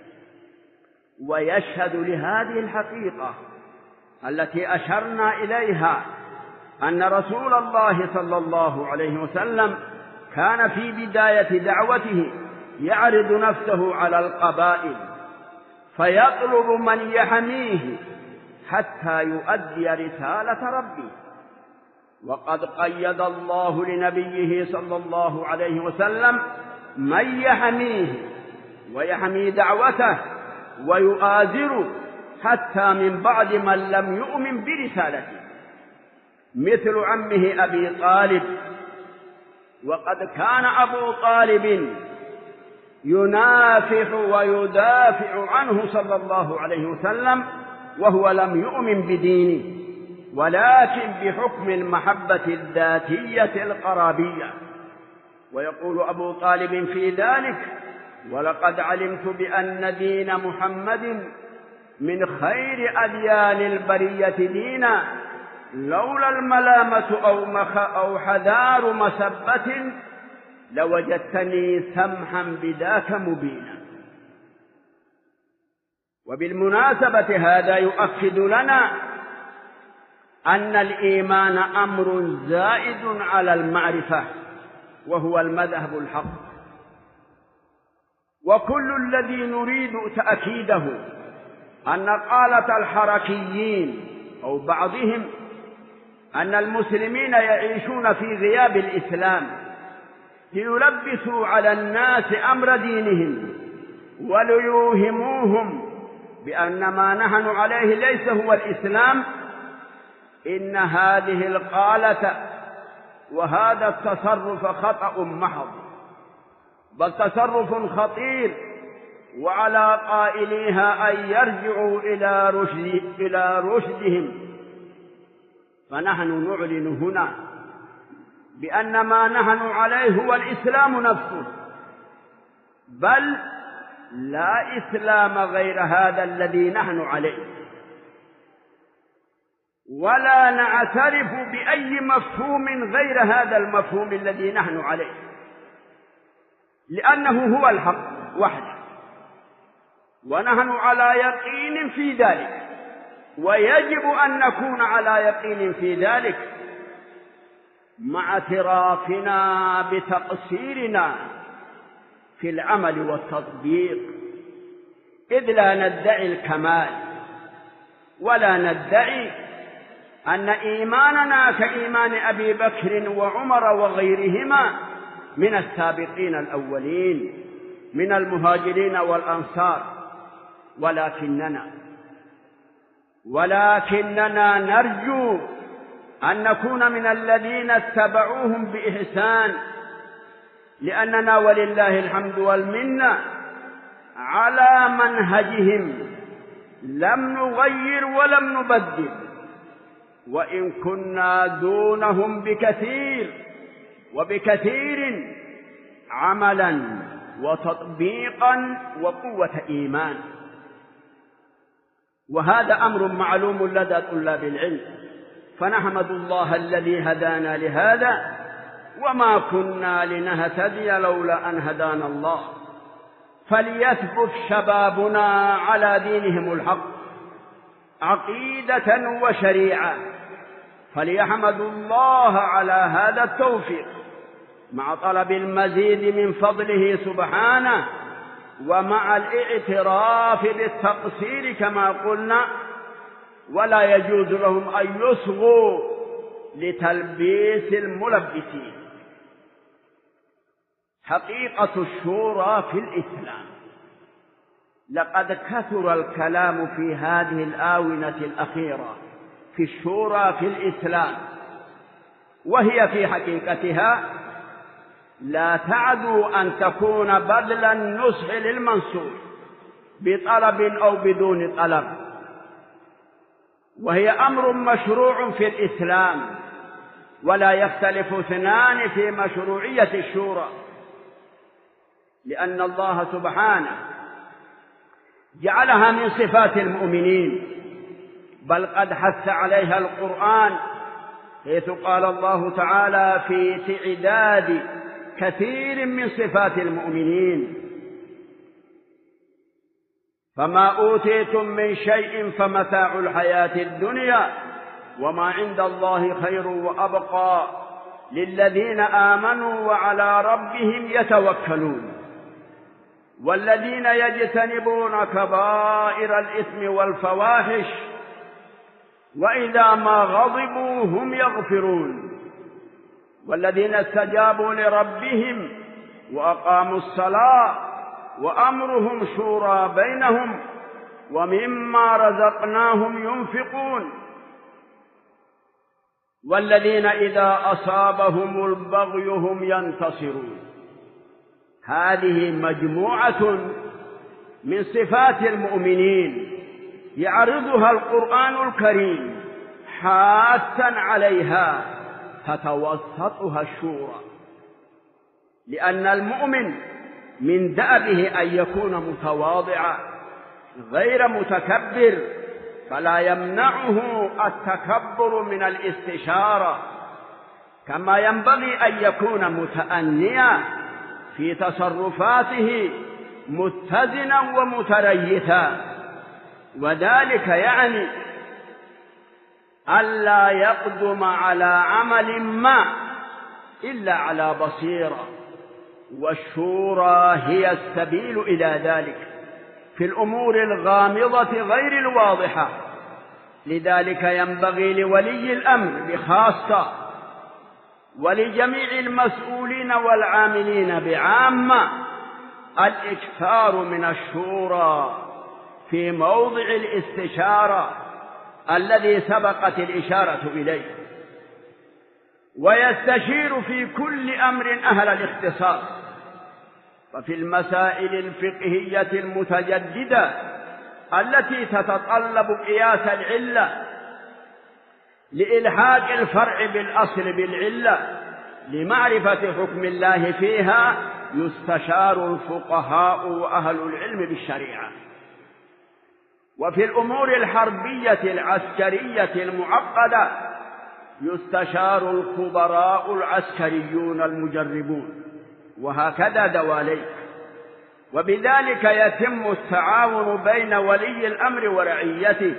ويشهد لهذه الحقيقة التي أشرنا إليها أن رسول الله صلى الله عليه وسلم كان في بداية دعوته يعرض نفسه على القبائل فيطلب من يحميه حتى يؤدي رسالة ربه، وقد قيد الله لنبيه صلى الله عليه وسلم من يحميه ويحمي دعوته ويؤازر حتى من بعد من لم يؤمن برسالته، مثل عمه أبي طالب. وقد كان أبو طالب ينافح ويدافع عنه صلى الله عليه وسلم وهو لم يؤمن بدينه، ولكن بحكم المحبة الذاتية القرابية. ويقول أبو طالب في ذلك: ولقد علمت بأن دين محمد من خير أديان البرية دينا، لولا الملامة أو حذار مسبة لوجدتني سمحا بذاك مبينا. وبالمناسبة هذا يؤكد لنا أن الإيمان أمر زائد على المعرفة، وهو المذهب الحق. وكل الذي نريد تأكيده أن قالة الحركيين أو بعضهم أن المسلمين يعيشون في غياب الإسلام ليلبسوا على الناس أمر دينهم وليوهموهم بأن ما نحن عليه ليس هو الإسلام، إن هذه القالة وهذا التصرف خطأ محض، بل تصرف خطير، وعلى قائليها أن يرجعوا إلى رشدهم. فنحن نعلن هنا بأن ما نحن عليه هو الإسلام نفسه، بل لا إسلام غير هذا الذي نحن عليه، ولا نعترف بأي مفهوم غير هذا المفهوم الذي نحن عليه، لأنه هو الحق وحده، ونحن على يقين في ذلك، ويجب أن نكون على يقين في ذلك، مع اعترافنا بتقصيرنا في العمل والتطبيق. إذ لا ندعي الكمال ولا ندعي أن إيماننا كإيمان أبي بكر وعمر وغيرهما من السابقين الأولين من المهاجرين والأنصار، ولكننا نرجو أن نكون من الذين اتبعوهم بإحسان، لأننا ولله الحمد والمنة على منهجهم لم نغير ولم نبدل، وإن كنا دونهم وبكثير عملا وتطبيقا وقوة إيمان. وهذا أمر معلوم لدى طلاب العلم، فنحمد الله الذي هدانا لهذا، وما كنا لنهتدي لولا أن هدانا الله. فليثبت شبابنا على دينهم الحق عقيدة وشريعة، فليحمدوا الله على هذا التوفيق مع طلب المزيد من فضله سبحانه، ومع الاعتراف بالتقصير كما قلنا. ولا يجوز لهم أن يصغوا لتلبيس الملبسين. حقيقة الشورى في الإسلام، لقد كثر الكلام في هذه الآونة الأخيرة في الشورى في الإسلام، وهي في حقيقتها لا تعدو أن تكون بذل النصح للمنصوح بطلب أو بدون طلب، وهي أمر مشروع في الإسلام، ولا يختلف اثنان في مشروعية الشورى، لأن الله سبحانه جعلها من صفات المؤمنين، بل قد حث عليها القرآن، حيث قال الله تعالى في تعداد كثير من صفات المؤمنين: فما أوتيتم من شيء فمتاع الحياة الدنيا وما عند الله خير وأبقى للذين آمنوا وعلى ربهم يتوكلون، والذين يجتنبون كبائر الإثم والفواحش وإذا ما غضبوا هم يغفرون، والذين استجابوا لربهم وأقاموا الصلاة وأمرهم شورى بينهم ومما رزقناهم ينفقون، والذين إذا أصابهم البغي هم ينتصرون. هذه مجموعة من صفات المؤمنين يعرضها القرآن الكريم حاثا عليها، تتوسطها الشورى، لأن المؤمن من دأبه أن يكون متواضعا غير متكبر، فلا يمنعه التكبر من الاستشارة، كما ينبغي أن يكون متأنيا في تصرفاته متزنا ومتريثا، وذلك يعني ألا يقدم على عمل ما إلا على بصيرة، والشورى هي السبيل إلى ذلك في الأمور الغامضة غير الواضحة. لذلك ينبغي لولي الأمر بخاصة ولجميع المسؤولين والعاملين بعامة الإكثار من الشورى في موضع الاستشارة الذي سبقت الإشارة إليه، ويستشير في كل أمر أهل الاختصاص. وفي المسائل الفقهية المتجددة التي تتطلب قياس العلة لإلحاق الفرع بالأصل بالعلة لمعرفة حكم الله فيها، يستشار الفقهاء وأهل العلم بالشريعة. وفي الأمور الحربية العسكرية المعقدة يستشار الخبراء العسكريون المجربون، وهكذا دواليك. وبذلك يتم التعاون بين ولي الأمر ورعيته.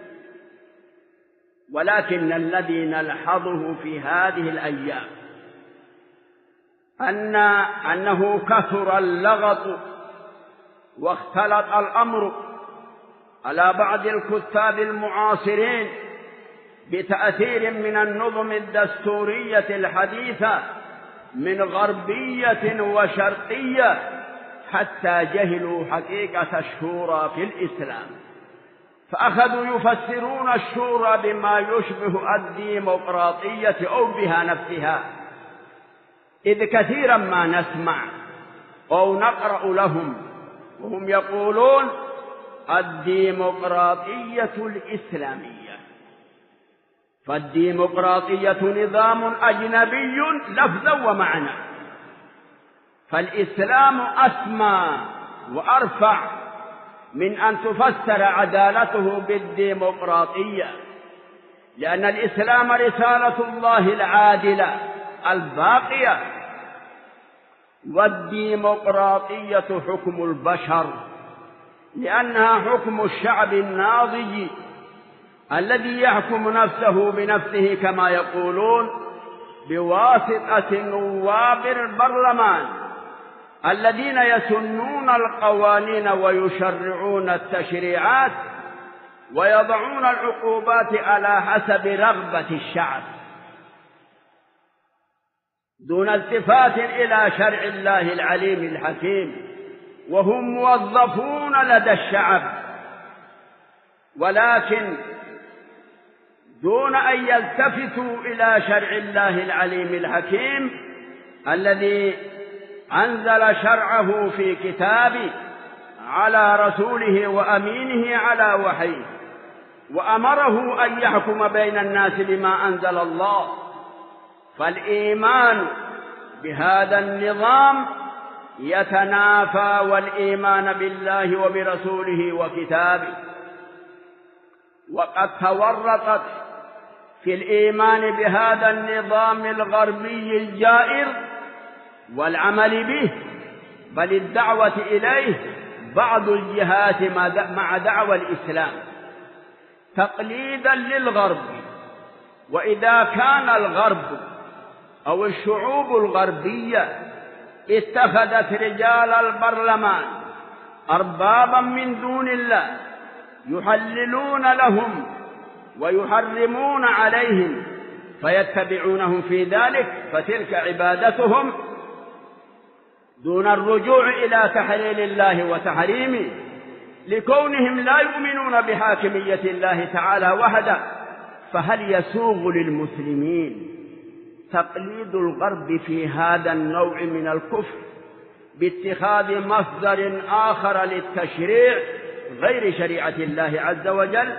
ولكن الذي نلحظه في هذه الأيام أنه كثر اللغط واختلط الأمر على بعض الكتاب المعاصرين بتأثير من النظم الدستورية الحديثة من غربية وشرقية حتى جهلوا حقيقة الشورى في الإسلام، فأخذوا يفسرون الشورى بما يشبه الديمقراطية أو بها نفسها، إذ كثيرا ما نسمع أو نقرأ لهم وهم يقولون الديمقراطية الإسلامية. فالديمقراطية نظام أجنبي لفظا ومعنى، فالإسلام أسمى وأرفع من أن تفسر عدالته بالديمقراطية، لأن الإسلام رسالة الله العادلة الباقية، والديمقراطية حكم البشر لأنها حكم الشعب الناضج الذي يحكم نفسه بنفسه كما يقولون بواسطة نواب البرلمان الذين يسنون القوانين ويشرعون التشريعات ويضعون العقوبات على حسب رغبة الشعب دون التفات إلى شرع الله العليم الحكيم، وهم موظفون لدى الشعب ولكن دون أن يلتفتوا إلى شرع الله العليم الحكيم الذي أنزل شرعه في كتابه على رسوله وأمينه على وحيه، وأمره أن يحكم بين الناس بما أنزل الله. فالإيمان بهذا النظام يتنافى والإيمان بالله وبرسوله وكتابه، وقد تورطت في الإيمان بهذا النظام الغربي الجائر والعمل به بل الدعوة إليه بعض الجهات مع دعوى الإسلام تقليدا للغرب. وإذا كان الغرب أو الشعوب الغربية اتخذت رجال البرلمان أربابا من دون الله يحللون لهم ويحرمون عليهم فيتبعونهم في ذلك، فتلك عبادتهم دون الرجوع إلى تحليل الله وتحريمه، لكونهم لا يؤمنون بحاكمية الله تعالى وحده. فهل يسوغ للمسلمين تقليد الغرب في هذا النوع من الكفر باتخاذ مصدر آخر للتشريع غير شريعة الله عز وجل؟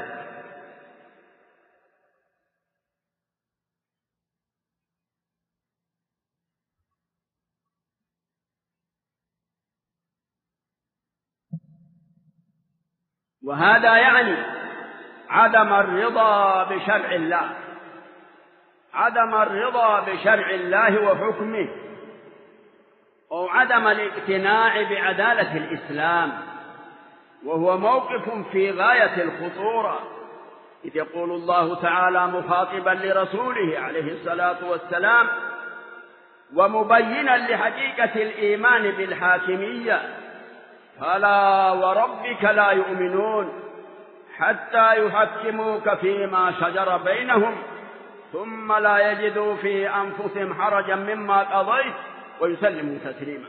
وهذا يعني عدم الرضا بشرع الله، عدم الرضا بشرع الله وحكمه، أو عدم الاقتناع بعدالة الإسلام، وهو موقف في غاية الخطورة، إذ يقول الله تعالى مخاطبا لرسوله عليه الصلاة والسلام ومبينا لحقيقة الإيمان بالحاكمية: فلا وربك لا يؤمنون حتى يحكموك فيما شجر بينهم ثم لا يجدوا في أنفسهم حرجا مما قضيت ويسلموا تسليما.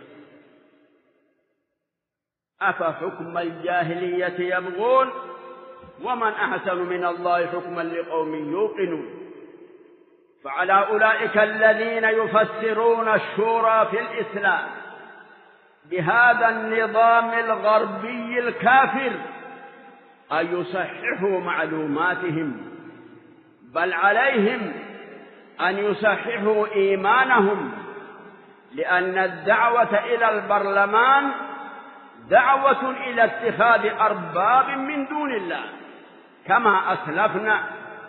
أفحكم الجاهلية يبغون ومن أحسن من الله حكما لقوم يوقنون. فعلى أولئك الذين يفسرون الشورى في الإسلام بهذا النظام الغربي الكافر أن يصححوا معلوماتهم، بل عليهم أن يصححوا إيمانهم، لأن الدعوة إلى البرلمان دعوة إلى اتخاذ أرباب من دون الله كما أسلفنا.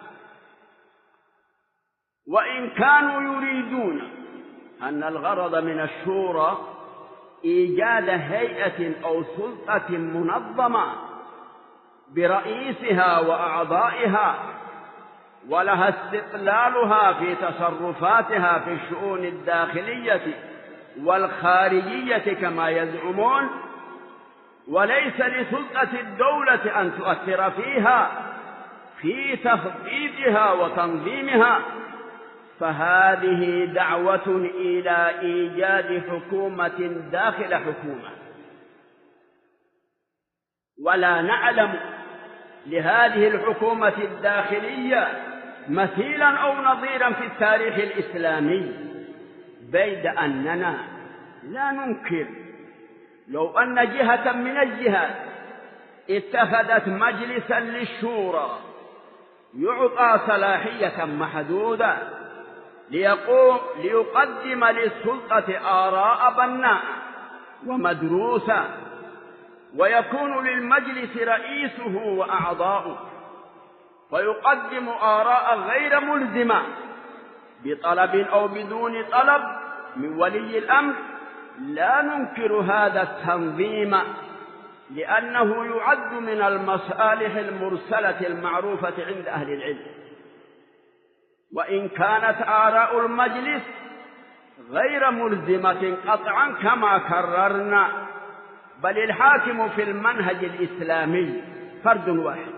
وإن كانوا يريدون أن الغرض من الشورى إيجاد هيئة أو سلطة منظمة برئيسها وأعضائها ولها استقلالها في تصرفاتها في الشؤون الداخلية والخارجية كما يزعمون، وليس لسلطة الدولة أن تؤثر فيها في تخطيطها وتنظيمها، فهذه دعوة إلى إيجاد حكومة داخل حكومة، ولا نعلم لهذه الحكومة الداخلية مثيلا أو نظيرا في التاريخ الإسلامي، بيد أننا لا ننكر لو أن جهة من الجهات اتخذت مجلسا للشورى يعطى صلاحية محدودة ليقدم للسلطة آراء بناءة ومدروسة، ويكون للمجلس رئيسه وأعضاؤه، ويقدم آراء غير ملزمة بطلب أو بدون طلب من ولي الأمر، لا ننكر هذا التنظيم، لأنه يعد من المصالح المرسلة المعروفة عند أهل العلم. وإن كانت آراء المجلس غير ملزمة قطعا كما كررنا، بل الحاكم في المنهج الإسلامي فرد واحد.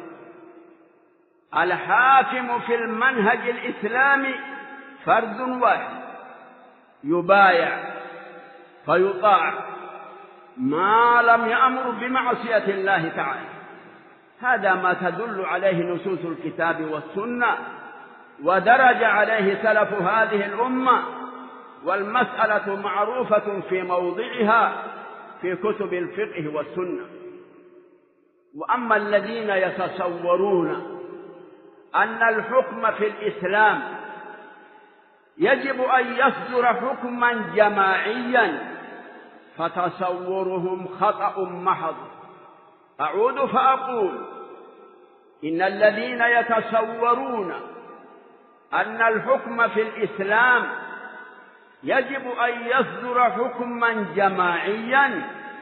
الحاكم في المنهج الإسلامي فرد واحد يبايع فيطاع ما لم يأمر بمعصية الله تعالى. هذا ما تدل عليه نصوص الكتاب والسنة، ودرج عليه سلف هذه الأمة، والمسألة معروفة في موضعها في كتب الفقه والسنة. وأما الذين يتصورون أن الحكم في الإسلام يجب أن يصدر حكما جماعيا، فتصورهم خطأ محض. أعود فأقول إن الذين يتصورون أن الحكم في الإسلام يجب أن يصدر حكما جماعيا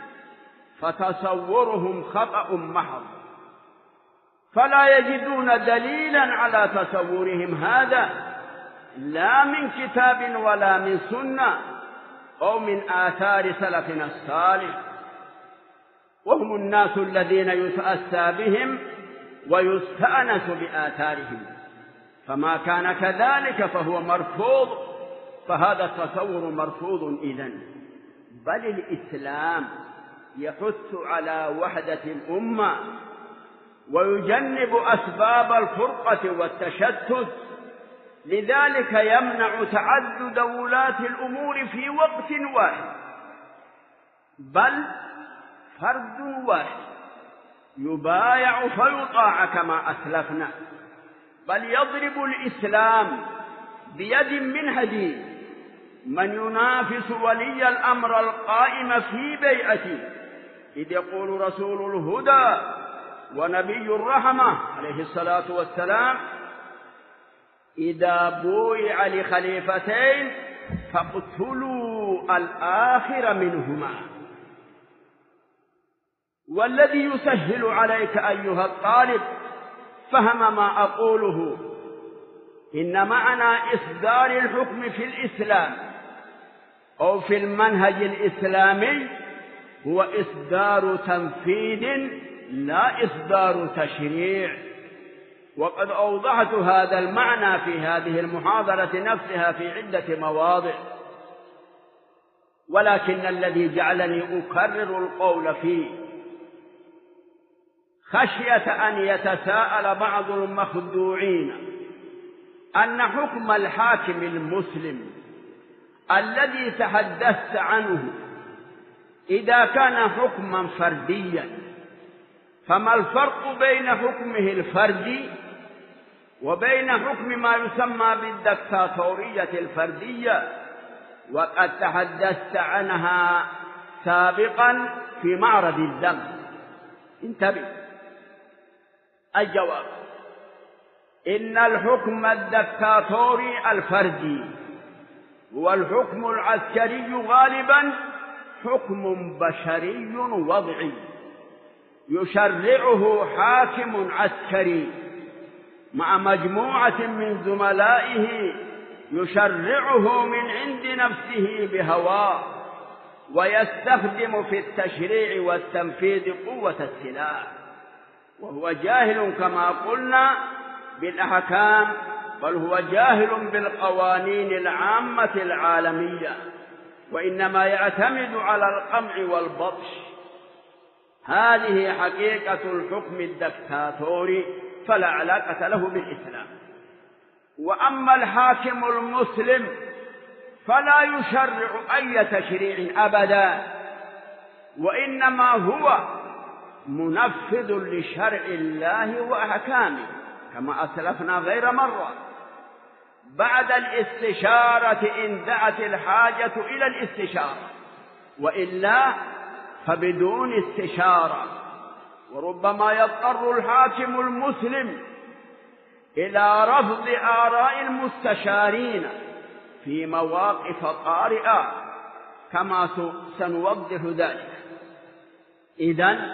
فتصورهم خطأ محض، فلا يجدون دليلا على تصورهم هذا، لا من كتاب ولا من سنة أو من آثار سلفنا الصالح، وهم الناس الذين يتأسى بهم ويستأنس بآثارهم، فما كان كذلك فهو مرفوض، فهذا التصور مرفوض إذن. بل الإسلام يحث على وحدة الأمة ويجنب أسباب الفرقة والتشتت، لذلك يمنع تعدد ولاة الأمور في وقت واحد، بل فرد واحد يبايع فيطاع كما أسلفنا. بل يضرب الإسلام بيد من حديد من ينافس ولي الأمر القائم في بيعته، إذ يقول رسول الهدى ونبي الرحمة عليه الصلاة والسلام: إذا بويع لخليفتين فاقتلوا الآخر منهما. والذي يسهل عليك أيها الطالب فهم ما أقوله، إن معنى إصدار الحكم في الإسلام أو في المنهج الإسلامي هو إصدار تنفيذ لا إصدار تشريع، وقد أوضحت هذا المعنى في هذه المحاضرة نفسها في عدة مواضع، ولكن الذي جعلني أكرر القول فيه خشية أن يتساءل بعض المخدوعين أن حكم الحاكم المسلم الذي تحدثت عنه إذا كان حكما فرديا، فما الفرق بين حكمه الفردي وبين حكم ما يسمى بالدكتاتورية الفردية، وقد تحدثت عنها سابقا في معرض الذم. انتبه. الجواب: إن الحكم الدكتاتوري الفردي هو الحكم العسكري غالبا حكم بشري وضعي يشرعه حاكم عسكري مع مجموعة من زملائه، يشرعه من عند نفسه بهواه ويستخدم في التشريع والتنفيذ قوة السلاح، وهو جاهل كما قلنا بالأحكام، بل هو جاهل بالقوانين العامة العالمية، وإنما يعتمد على القمع والبطش. هذه حقيقة الحكم الدكتاتوري، فلا علاقة له بالإسلام. وأما الحاكم المسلم فلا يشرع أي تشريع أبدا، وإنما هو منفذ لشرع الله وأحكامه، كما أسلفنا غير مرة، بعد الاستشارة إن دعت الحاجة إلى الاستشارة، وإلا فبدون استشارة. وربما يضطر الحاكم المسلم إلى رفض آراء المستشارين في مواقف طارئة، كما سنوضح ذلك. إذن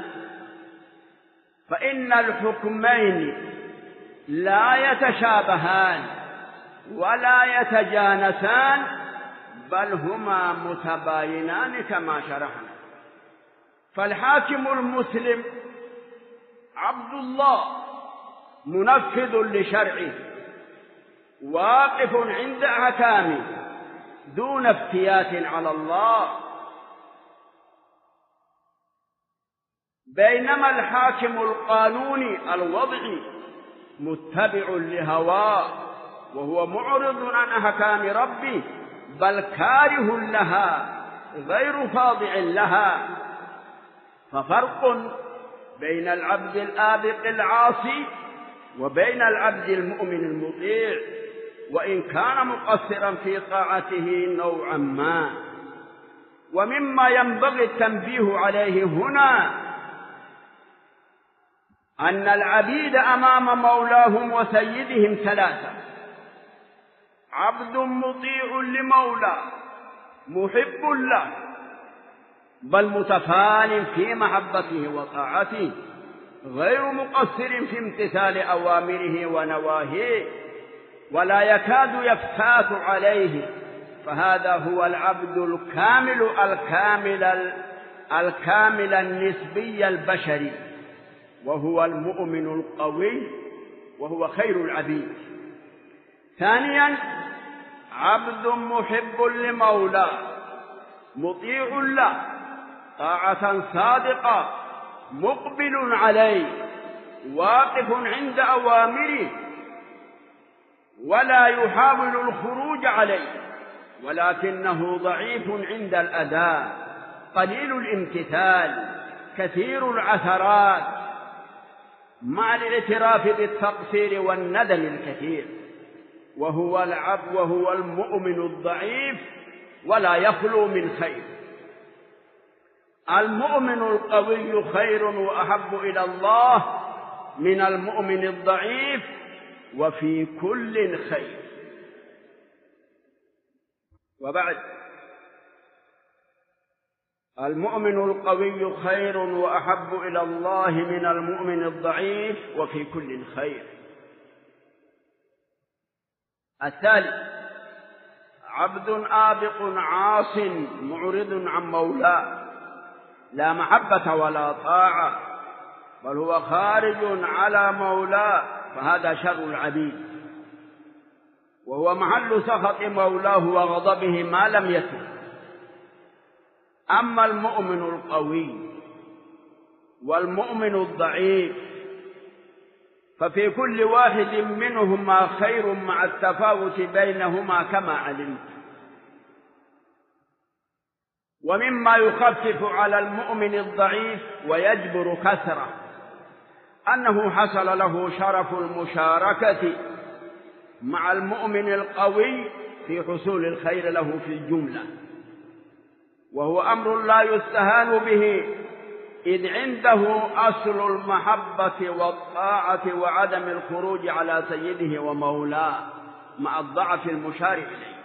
فإن الحكمين لا يتشابهان ولا يتجانسان، بل هما متباينان كما شرحنا. فالحاكم المسلم عبد الله منفذ لشرعه، واقف عند أحكامه دون افتيات على الله، بينما الحاكم القانوني الوضعي متبع لهواه، وهو معرض عن أحكام ربه، بل كاره لها غير خاضع لها. ففرق بين العبد الآبق العاصي وبين العبد المؤمن المطيع، وإن كان مقصرا في طاعته نوعا ما. ومما ينبغي التنبيه عليه هنا أن العبيد أمام مولاهم وسيدهم ثلاثة: عبد مطيع لمولاه محب له، بل متفان في محبته وطاعته، غير مقصر في امتثال أوامره ونواهيه، ولا يكاد يفتات عليه، فهذا هو العبد الكامل النسبي البشري، وهو المؤمن القوي، وهو خير العبيد. ثانيا: عبد محب لمولاه مطيع له طاعة صادقة، مقبل عليه، واقف عند أوامره، ولا يحاول الخروج عليه، ولكنه ضعيف عند الأداء، قليل الامتثال، كثير العثرات، مع الاعتراف بالتقصير والندم الكثير. وهو المؤمن الضعيف، ولا يخلو من خير. المؤمن القوي خير وأحب إلى الله من المؤمن الضعيف، وفي كل خير. وبعد: المؤمن القوي خير وأحب إلى الله من المؤمن الضعيف، وفي كل خير. الثالث: عبد آبق عاص معرض عن مولاه، لا محبة ولا طاعة، بل هو خارج على مولاه، فهذا شر العبيد، وهو محل سخط مولاه وغضبه ما لم يتب. أما المؤمن القوي والمؤمن الضعيف ففي كل واحد منهما خير مع التفاوت بينهما كما علمت. ومما يخفف على المؤمن الضعيف ويجبر كسره أنه حصل له شرف المشاركة مع المؤمن القوي في حصول الخير له في الجملة، وهو أمر لا يستهان به، إذ عنده أصل المحبة والطاعة وعدم الخروج على سيده ومولاه مع الضعف المشار إليه.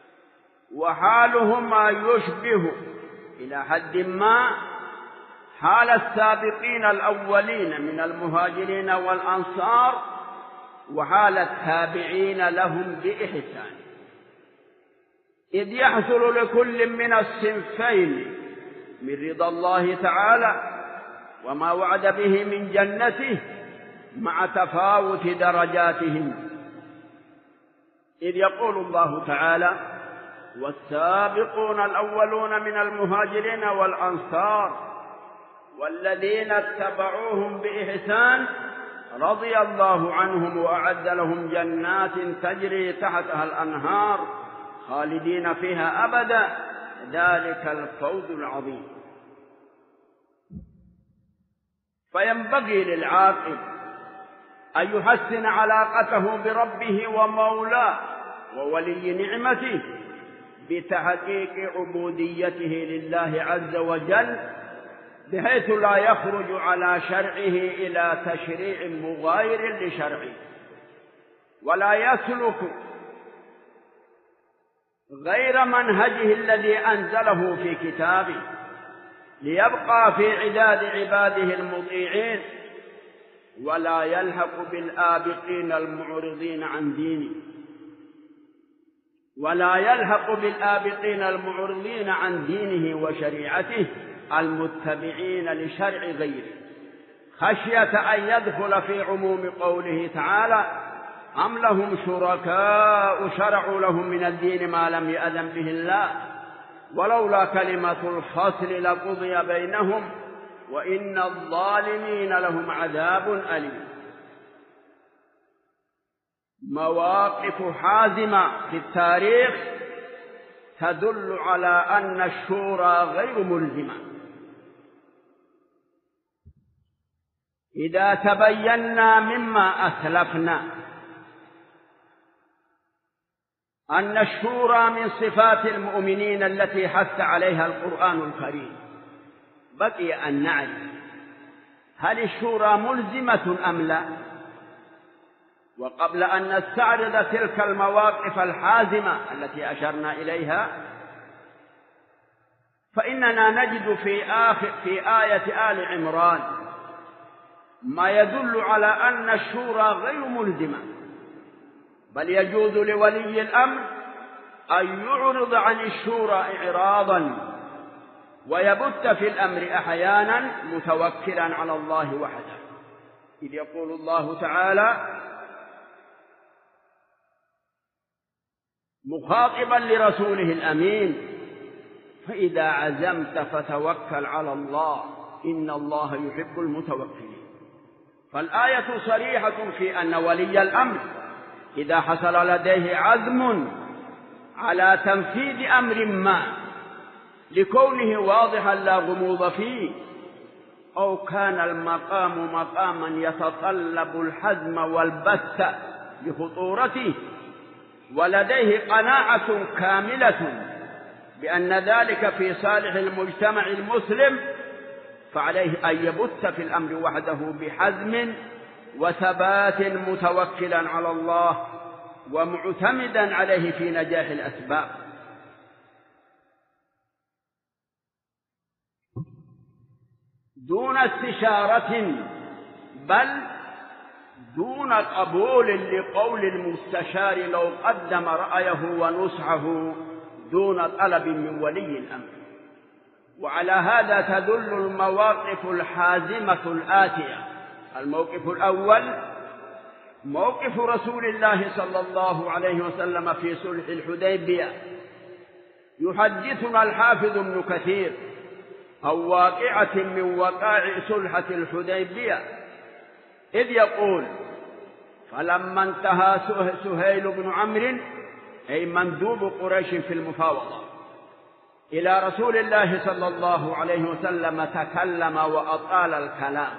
وحالهما يشبه إلى حد ما حال السابقين الأولين من المهاجرين والأنصار وحال التابعين لهم بإحسان. إذ يحصل لكل من الصنفين من رضا الله تعالى وما وعد به من جنته مع تفاوت درجاتهم. إذ يقول الله تعالى: والسابقون الأولون من المهاجرين والأنصار والذين اتبعوهم بإحسان رضي الله عنهم وأعد لهم جنات تجري تحتها الأنهار خالدين فيها أبدا ذلك الفوز العظيم. فينبغي للعاقل أن يحسن علاقته بربه ومولاه وولي نعمته بتحقيق عبوديته لله عز وجل، بحيث لا يخرج على شرعه إلى تشريع مغاير لشرعه، ولا يسلك غير منهجه الذي أنزله في كتابه ليبقى في عداد عباده المطيعين، ولا يلحق بالآبقين المعرضين عن دينه وشريعته المتبعين لشرع غيره، خشية أن يدخل في عموم قوله تعالى: أم لهم شركاء شرعوا لهم من الدين ما لم يأذن به الله ولولا كلمة الفصل لقضي بينهم وإن الظالمين لهم عذاب أليم. مواقف حازمة في التاريخ تدل على أن الشورى غير ملزمة. إذا تبينا مما أسلفنا أن الشورى من صفات المؤمنين التي حث عليها القرآن الكريم، بقي أن نعرف هل الشورى ملزمة أم لا. وقبل أن نستعرض تلك المواقف الحازمة التي أشرنا إليها، فإننا نجد في آية آل عمران ما يدل على أن الشورى غير ملزمة، بل يجوز لولي الأمر أن يعرض عن الشورى إعراضا ويبت في الأمر أحيانا متوكلا على الله وحده. إذ يقول الله تعالى مخاطبا لرسوله الأمين: فإذا عزمت فتوكل على الله إن الله يحب المتوكلين. فالآية صريحة في أن ولي الأمر إذا حصل لديه عزم على تنفيذ أمر ما لكونه واضحا لا غموض فيه، أو كان المقام مقاما يتطلب الحزم والبث لخطورته، ولديه قناعة كاملة بأن ذلك في صالح المجتمع المسلم، فعليه أن يبث في الأمر وحده بحزم وثبات متوكلا على الله ومعتمدا عليه في نجاح الأسباب. دون استشارة، بل دون قبول لقول المستشار لو قدم رأيه ونصحه دون طلب من ولي الأمر. وعلى هذا تدل المواقف الحازمة الآتية. الموقف الأول موقف رسول الله صلى الله عليه وسلم في صلح الحديبية. يحدثنا الحافظ ابن كثير عن واقعة من وقائع صلحة الحديبية، إذ يقول: فلما انتهى سهيل بن عمرو أي مندوب قريش في المفاوضة إلى رسول الله صلى الله عليه وسلم، تكلم وأطال الكلام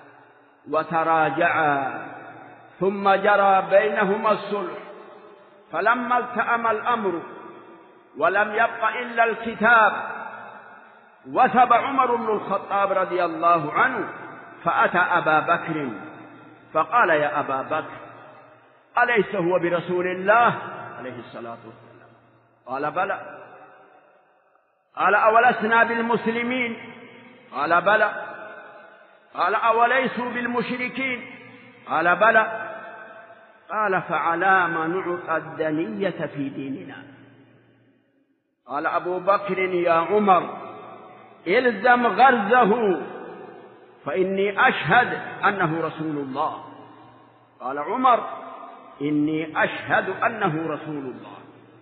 وتراجعا، ثم جرى بينهما الصلح. فلما التأم الأمر ولم يبق إلا الكتاب، وثب عمر بن الخطاب رضي الله عنه فأتى أبا بكر فقال: يا أبا بكر، أليس هو برسول الله عليه الصلاة والسلام؟ قال: بلى. قال: أولسنا بالمسلمين؟ قال: بلى. قال: أوليسوا بالمشركين؟ قال: بلى. قال: فعلام نعطى الدنية في ديننا؟ قال أبو بكر يا عمر إلزم غرزه فإني أشهد أنه رسول الله. قال عمر إني أشهد أنه رسول الله.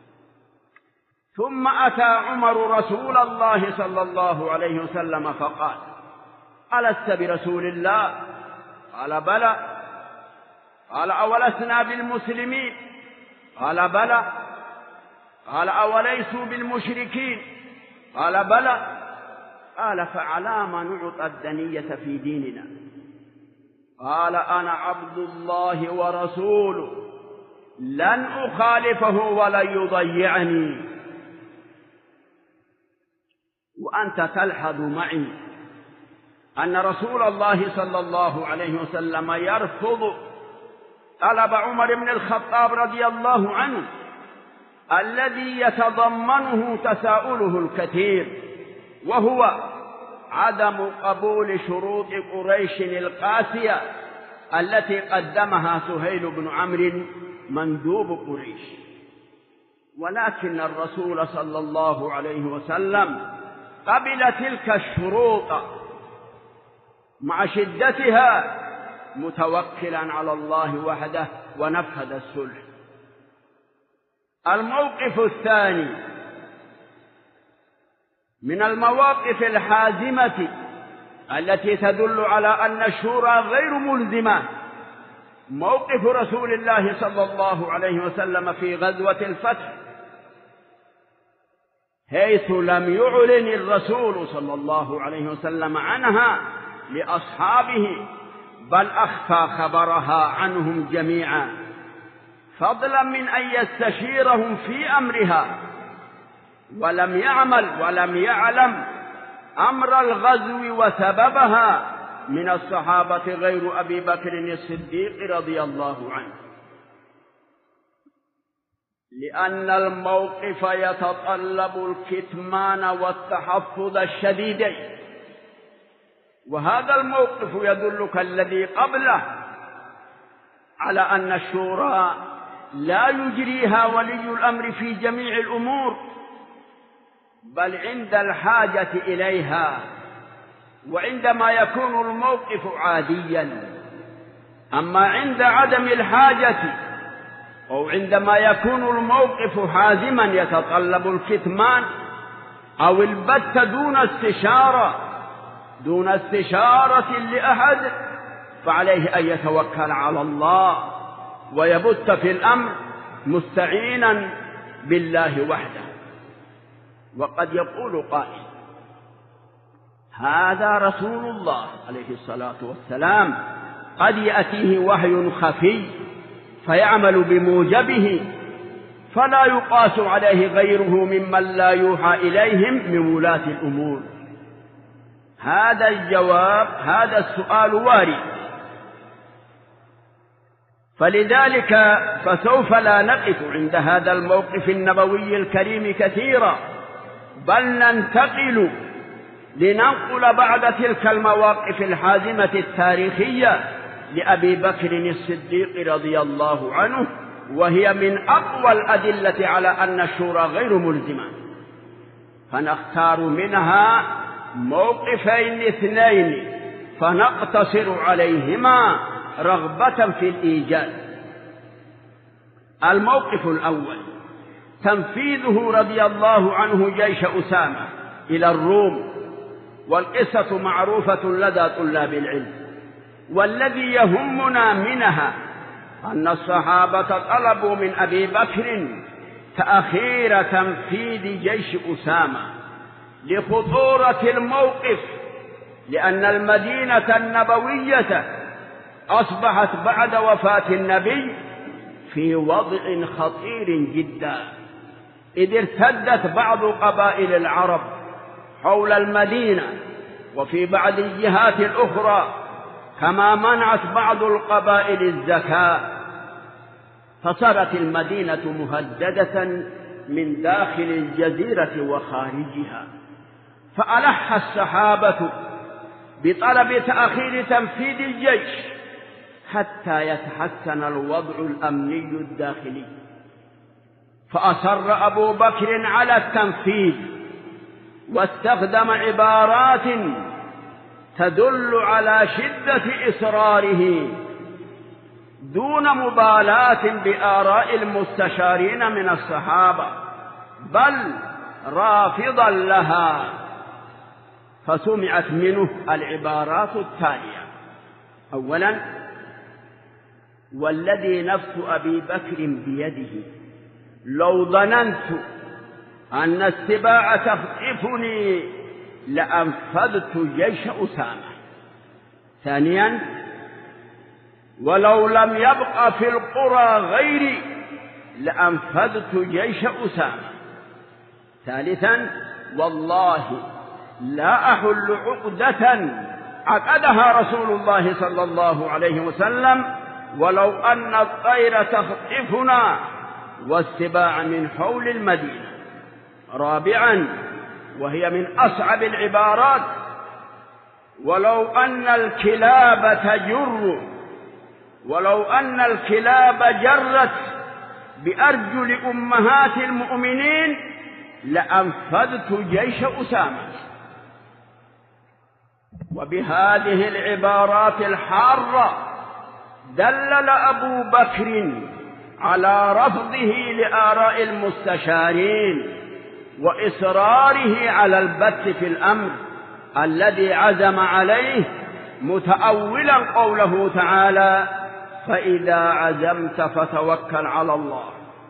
ثم أتى عمر رسول الله صلى الله عليه وسلم فقال ألست برسول الله؟ قال بلى. قال أولسنا بالمسلمين؟ قال بلى. قال أوليسوا بالمشركين؟ قال بلى. قال فعلى ما نعطى الدنية في ديننا؟ قال أنا عبد الله ورسوله لن أخالفه ولن يضيعني. وأنت تلحظ معي أن رسول الله صلى الله عليه وسلم يرفض طلب عمر بن الخطاب رضي الله عنه الذي يتضمنه تساؤله الكثير، وهو عدم قبول شروط قريش القاسية التي قدمها سهيل بن عمرو مندوب قريش. ولكن الرسول صلى الله عليه وسلم قبل تلك الشروط مع شدتها متوكلا على الله وحده ونفذ الصلح. الموقف الثاني من المواقف الحازمة التي تدل على أن الشورى غير ملزمة موقف رسول الله صلى الله عليه وسلم في غزوة الفتح، حيث لم يعلن الرسول صلى الله عليه وسلم عنها لأصحابه، بل أخفى خبرها عنهم جميعا، فضلا من أن يستشيرهم في أمرها، ولم يعلم أمر الغزو وسببها من الصحابة غير أبي بكر الصديق رضي الله عنه، لأن الموقف يتطلب الكتمان والتحفظ الشديدين. وهذا الموقف يدلك الذي قبله على أن الشورى لا يجريها ولي الأمر في جميع الأمور، بل عند الحاجة إليها، وعندما يكون الموقف عاديا. أما عند عدم الحاجة أو عندما يكون الموقف حازما يتطلب الكتمان أو البت دون استشارة لأحد، فعليه أن يتوكل على الله ويبت في الأمر مستعينا بالله وحده. وقد يقول قائل هذا رسول الله عليه الصلاة والسلام قد يأتيه وحي خفي فيعمل بموجبه، فلا يقاس عليه غيره ممن لا يوحى إليهم من ولاة الأمور. هذا السؤال وارد، فلذلك فسوف لا نقف عند هذا الموقف النبوي الكريم كثيرا، بل ننتقل لننقل بعد تلك المواقف الحازمة التاريخية لأبي بكر الصديق رضي الله عنه، وهي من أقوى الأدلة على أن الشورى غير ملزمة، فنختار منها موقفين اثنين فنقتصر عليهما رغبة في الإيجاز. الموقف الأول تنفيذه رضي الله عنه جيش أسامة إلى الروم، والقصة معروفة لدى طلاب العلم. والذي يهمنا منها أن الصحابة طلبوا من أبي بكر تأخير تنفيذ جيش أسامة لخطورة الموقف، لأن المدينة النبوية أصبحت بعد وفاة النبي في وضع خطير جدا، إذ ارتدت بعض قبائل العرب حول المدينة وفي بعض الجهات الأخرى، كما منعت بعض القبائل الزكاة، فصارت المدينة مهددة من داخل الجزيرة وخارجها. فألح الصحابة بطلب تأخير تنفيذ الجيش حتى يتحسن الوضع الأمني الداخلي، فأصر أبو بكر على التنفيذ، واستخدم عبارات تدل على شدة إصراره دون مبالاة بآراء المستشارين من الصحابة، بل رافضا لها. فسمعت منه العبارات التالية: أولا: والذي نفس أبي بكر بيده لو ظننت أن السباع تخطفني لأنفذت جيش أسامة. ثانيا: ولو لم يبق في القرى غيري لأنفذت جيش أسامة. ثالثا: والله لا أحل عقدة عقدها رسول الله صلى الله عليه وسلم ولو أن الطير تخطفنا والسباع من حول المدينة. رابعا، وهي من أصعب العبارات: ولو أن الكلاب جرت بأرجل أمهات المؤمنين لأنفذت جيش أسامة. وبهذه العبارات الحارة دلل أبو بكر على رفضه لآراء المستشارين وإصراره على البت في الأمر الذي عزم عليه، متأولا قوله تعالى: فإذا عزمت فتوكل على الله.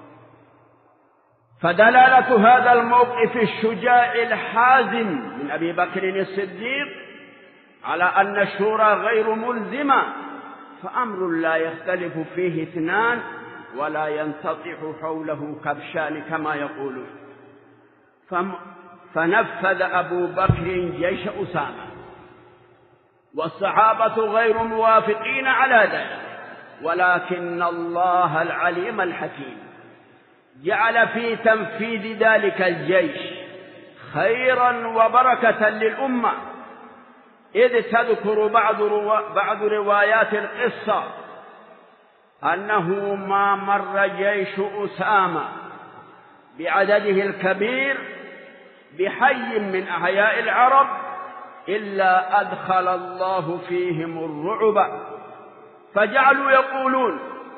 فدلالة هذا الموقف الشجاع الحازم من أبي بكر الصديق على أن الشورى غير ملزمة، فأمر لا يختلف فيه اثنان ولا ينتطح حوله كبشان كما يقولون. فنفذ أبو بكر جيش أسامة، والصحابة غير موافقين على ذلك، ولكن الله العليم الحكيم جعل في تنفيذ ذلك الجيش خيرا وبركة للأمة، إذ تذكر بعض روايات القصة أنه ما مر جيش أسامة بعدده الكبير بحي من أحياء العرب إلا أدخل الله فيهم الرعب، فجعلوا يقولون: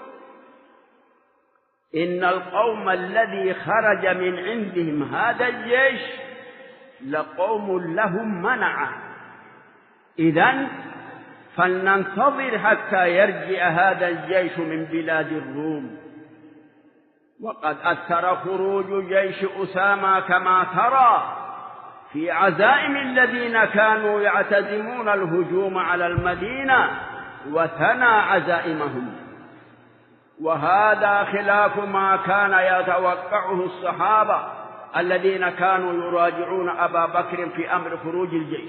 إن القوم الذي خرج من عندهم هذا الجيش لقوم لهم منعة، إذن فلننتظر حتى يرجع هذا الجيش من بلاد الروم. وقد أثر خروج جيش أسامة كما ترى في عزائم الذين كانوا يعتزمون الهجوم على المدينة وثنى عزائمهم، وهذا خلاف ما كان يتوقعه الصحابة الذين كانوا يراجعون أبا بكر في أمر خروج الجيش،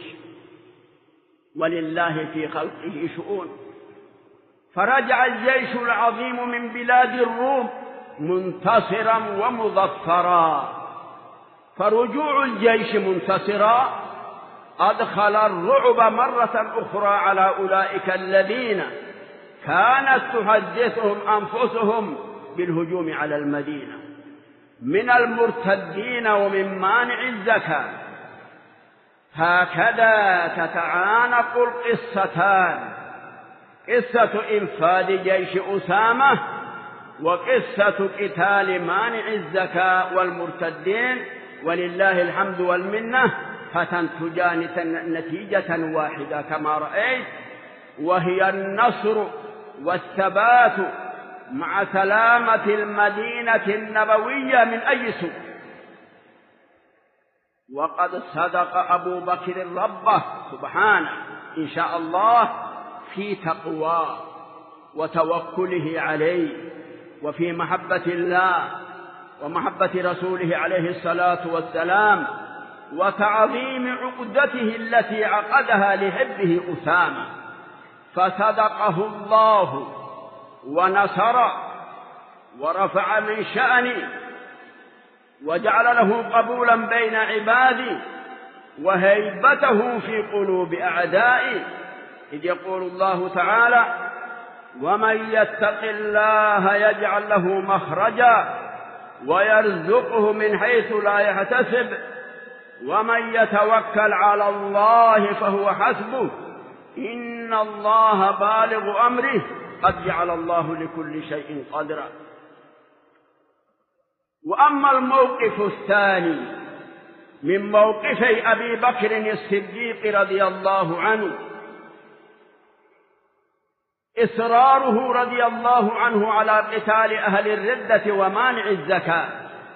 ولله في خلقه شؤون. فرجع الجيش العظيم من بلاد الروم منتصرا ومظفرا، فرجوع الجيش منتصرا أدخل الرعب مرة أخرى على أولئك الذين كانت تحدثهم أنفسهم بالهجوم على المدينة من المرتدين ومن مانع الزكاة. هكذا تتعانق القصتان: قصة إنفاذ جيش أسامة وقصة قتال مانع الزكاة والمرتدين، ولله الحمد والمنة فتنتجان نتيجة واحدة كما رأيت، وهي النصر والثبات مع سلامة المدينة النبوية من أي سوء. وقد صدق أبو بكر ربه سبحانه إن شاء الله في تقواه وتوكله عليه، وفي محبة الله ومحبة رسوله عليه الصلاة والسلام، وتعظيم عقدته التي عقدها لحبه أسامة، فصدقه الله ونصر ورفع من شأنه وجعل له قبولا بين عباده وهيبته في قلوب أعدائه، إذ يقول الله تعالى: ومن يتق الله يجعل له مخرجا ويرزقه من حيث لا يحتسب، ومن يتوكل على الله فهو حسبه، إن الله بالغ أمره، قد جعل الله لكل شيء قدرا. وأما الموقف الثاني من موقفي أبي بكر الصديق رضي الله عنه، إصراره رضي الله عنه على قتال أهل الردة ومانع الزكاة،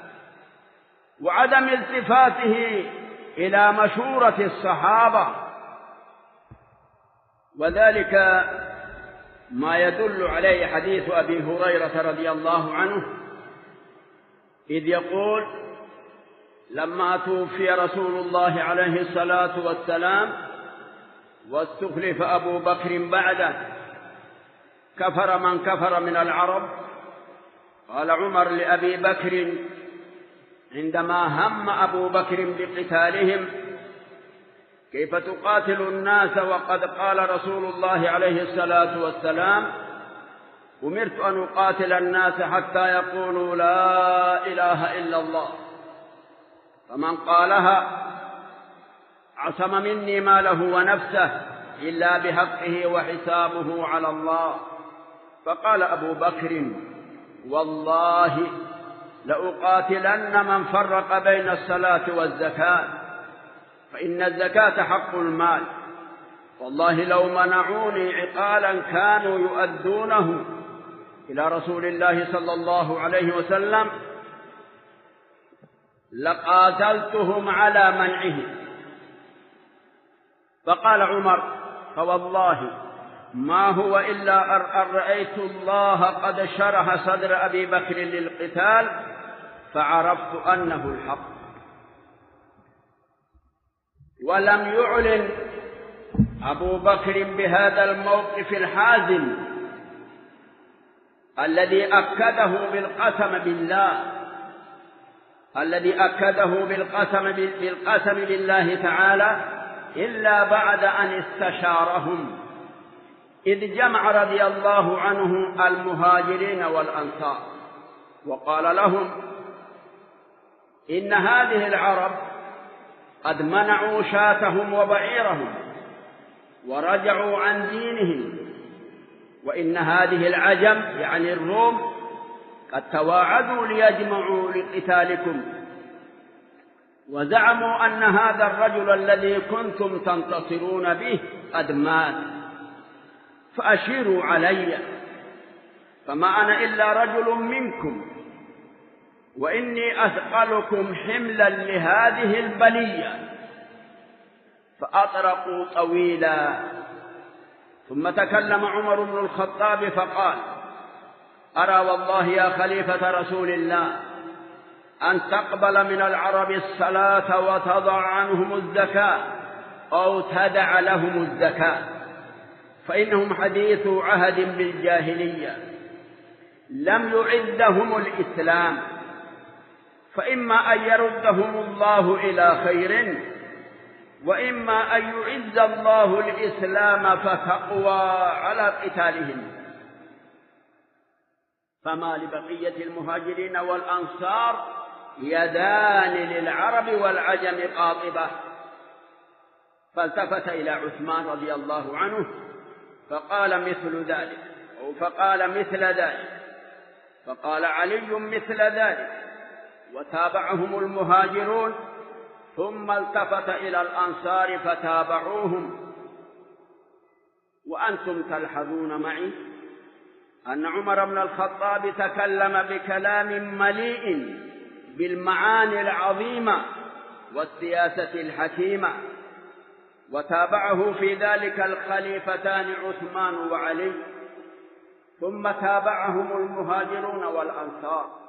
وعدم التفاته إلى مشورة الصحابة، وذلك ما يدل عليه حديث أبي هريرة رضي الله عنه إذ يقول: لما توفي رسول الله عليه الصلاة والسلام واستخلف أبو بكر بعده كفر من كفر من العرب. قال عمر لأبي بكر عندما هم أبو بكر بقتالهم: كيف تقاتل الناس وقد قال رسول الله عليه الصلاة والسلام: أمرت أن أقاتل الناس حتى يقولوا لا إله إلا الله، فمن قالها عصم مني ماله ونفسه إلا بحقه وحسابه على الله. فقال أبو بكر: والله لأقاتلن من فرق بين الصلاة والزكاة، فإن الزكاة حق المال، والله لو منعوني عقالا كانوا يؤدونه إلى رسول الله صلى الله عليه وسلم لقاتلتهم على منعه. فقال عمر: فوالله ما هو إلا أن رأيت الله قد شرح صدر أبي بكر للقتال فعرفت أنه الحق. ولم يعلن أبو بكر بهذا الموقف الحازم الذي أكده بالقسم بالله تعالى إلا بعد أن استشارهم، إذ جمع رضي الله عنه المهاجرين والأنصار وقال لهم: إن هذه العرب قد منعوا شاتهم وبعيرهم ورجعوا عن دينهم، وإن هذه العجم يعني الروم قد تواعدوا ليجمعوا لقتالكم، وزعموا أن هذا الرجل الذي كنتم تنتصرون به قد مات، فأشيروا علي، فما أنا إلا رجل منكم، وإني أثقلكم حملا لهذه البلية. فأطرقوا طويلا، ثم تكلم عمر بن الخطاب فقال: أرى والله يا خليفة رسول الله أن تقبل من العرب الصلاة وتضع عنهم الزكاة أو تدع لهم الزكاة، فإنهم حديث عهد بالجاهلية، لم يعدهم الإسلام، فإما أن يردهم الله إلى خير، وإما أن يعز الله الإسلام فتقوى على قتالهم. فما لبقية المهاجرين والأنصار يدان للعرب والعجم قاطبة. فالتفت إلى عثمان رضي الله عنه فقال مثل ذلك، فقال علي مثل ذلك، وتابعهم المهاجرون، ثم التفت إلى الأنصار فتابعوهم. وأنتم تلحظون معي أن عمر بن الخطاب تكلم بكلام مليء بالمعاني العظيمة والسياسة الحكيمة، وتابعه في ذلك الخليفتان عثمان وعلي، ثم تابعهم المهاجرون والأنصار.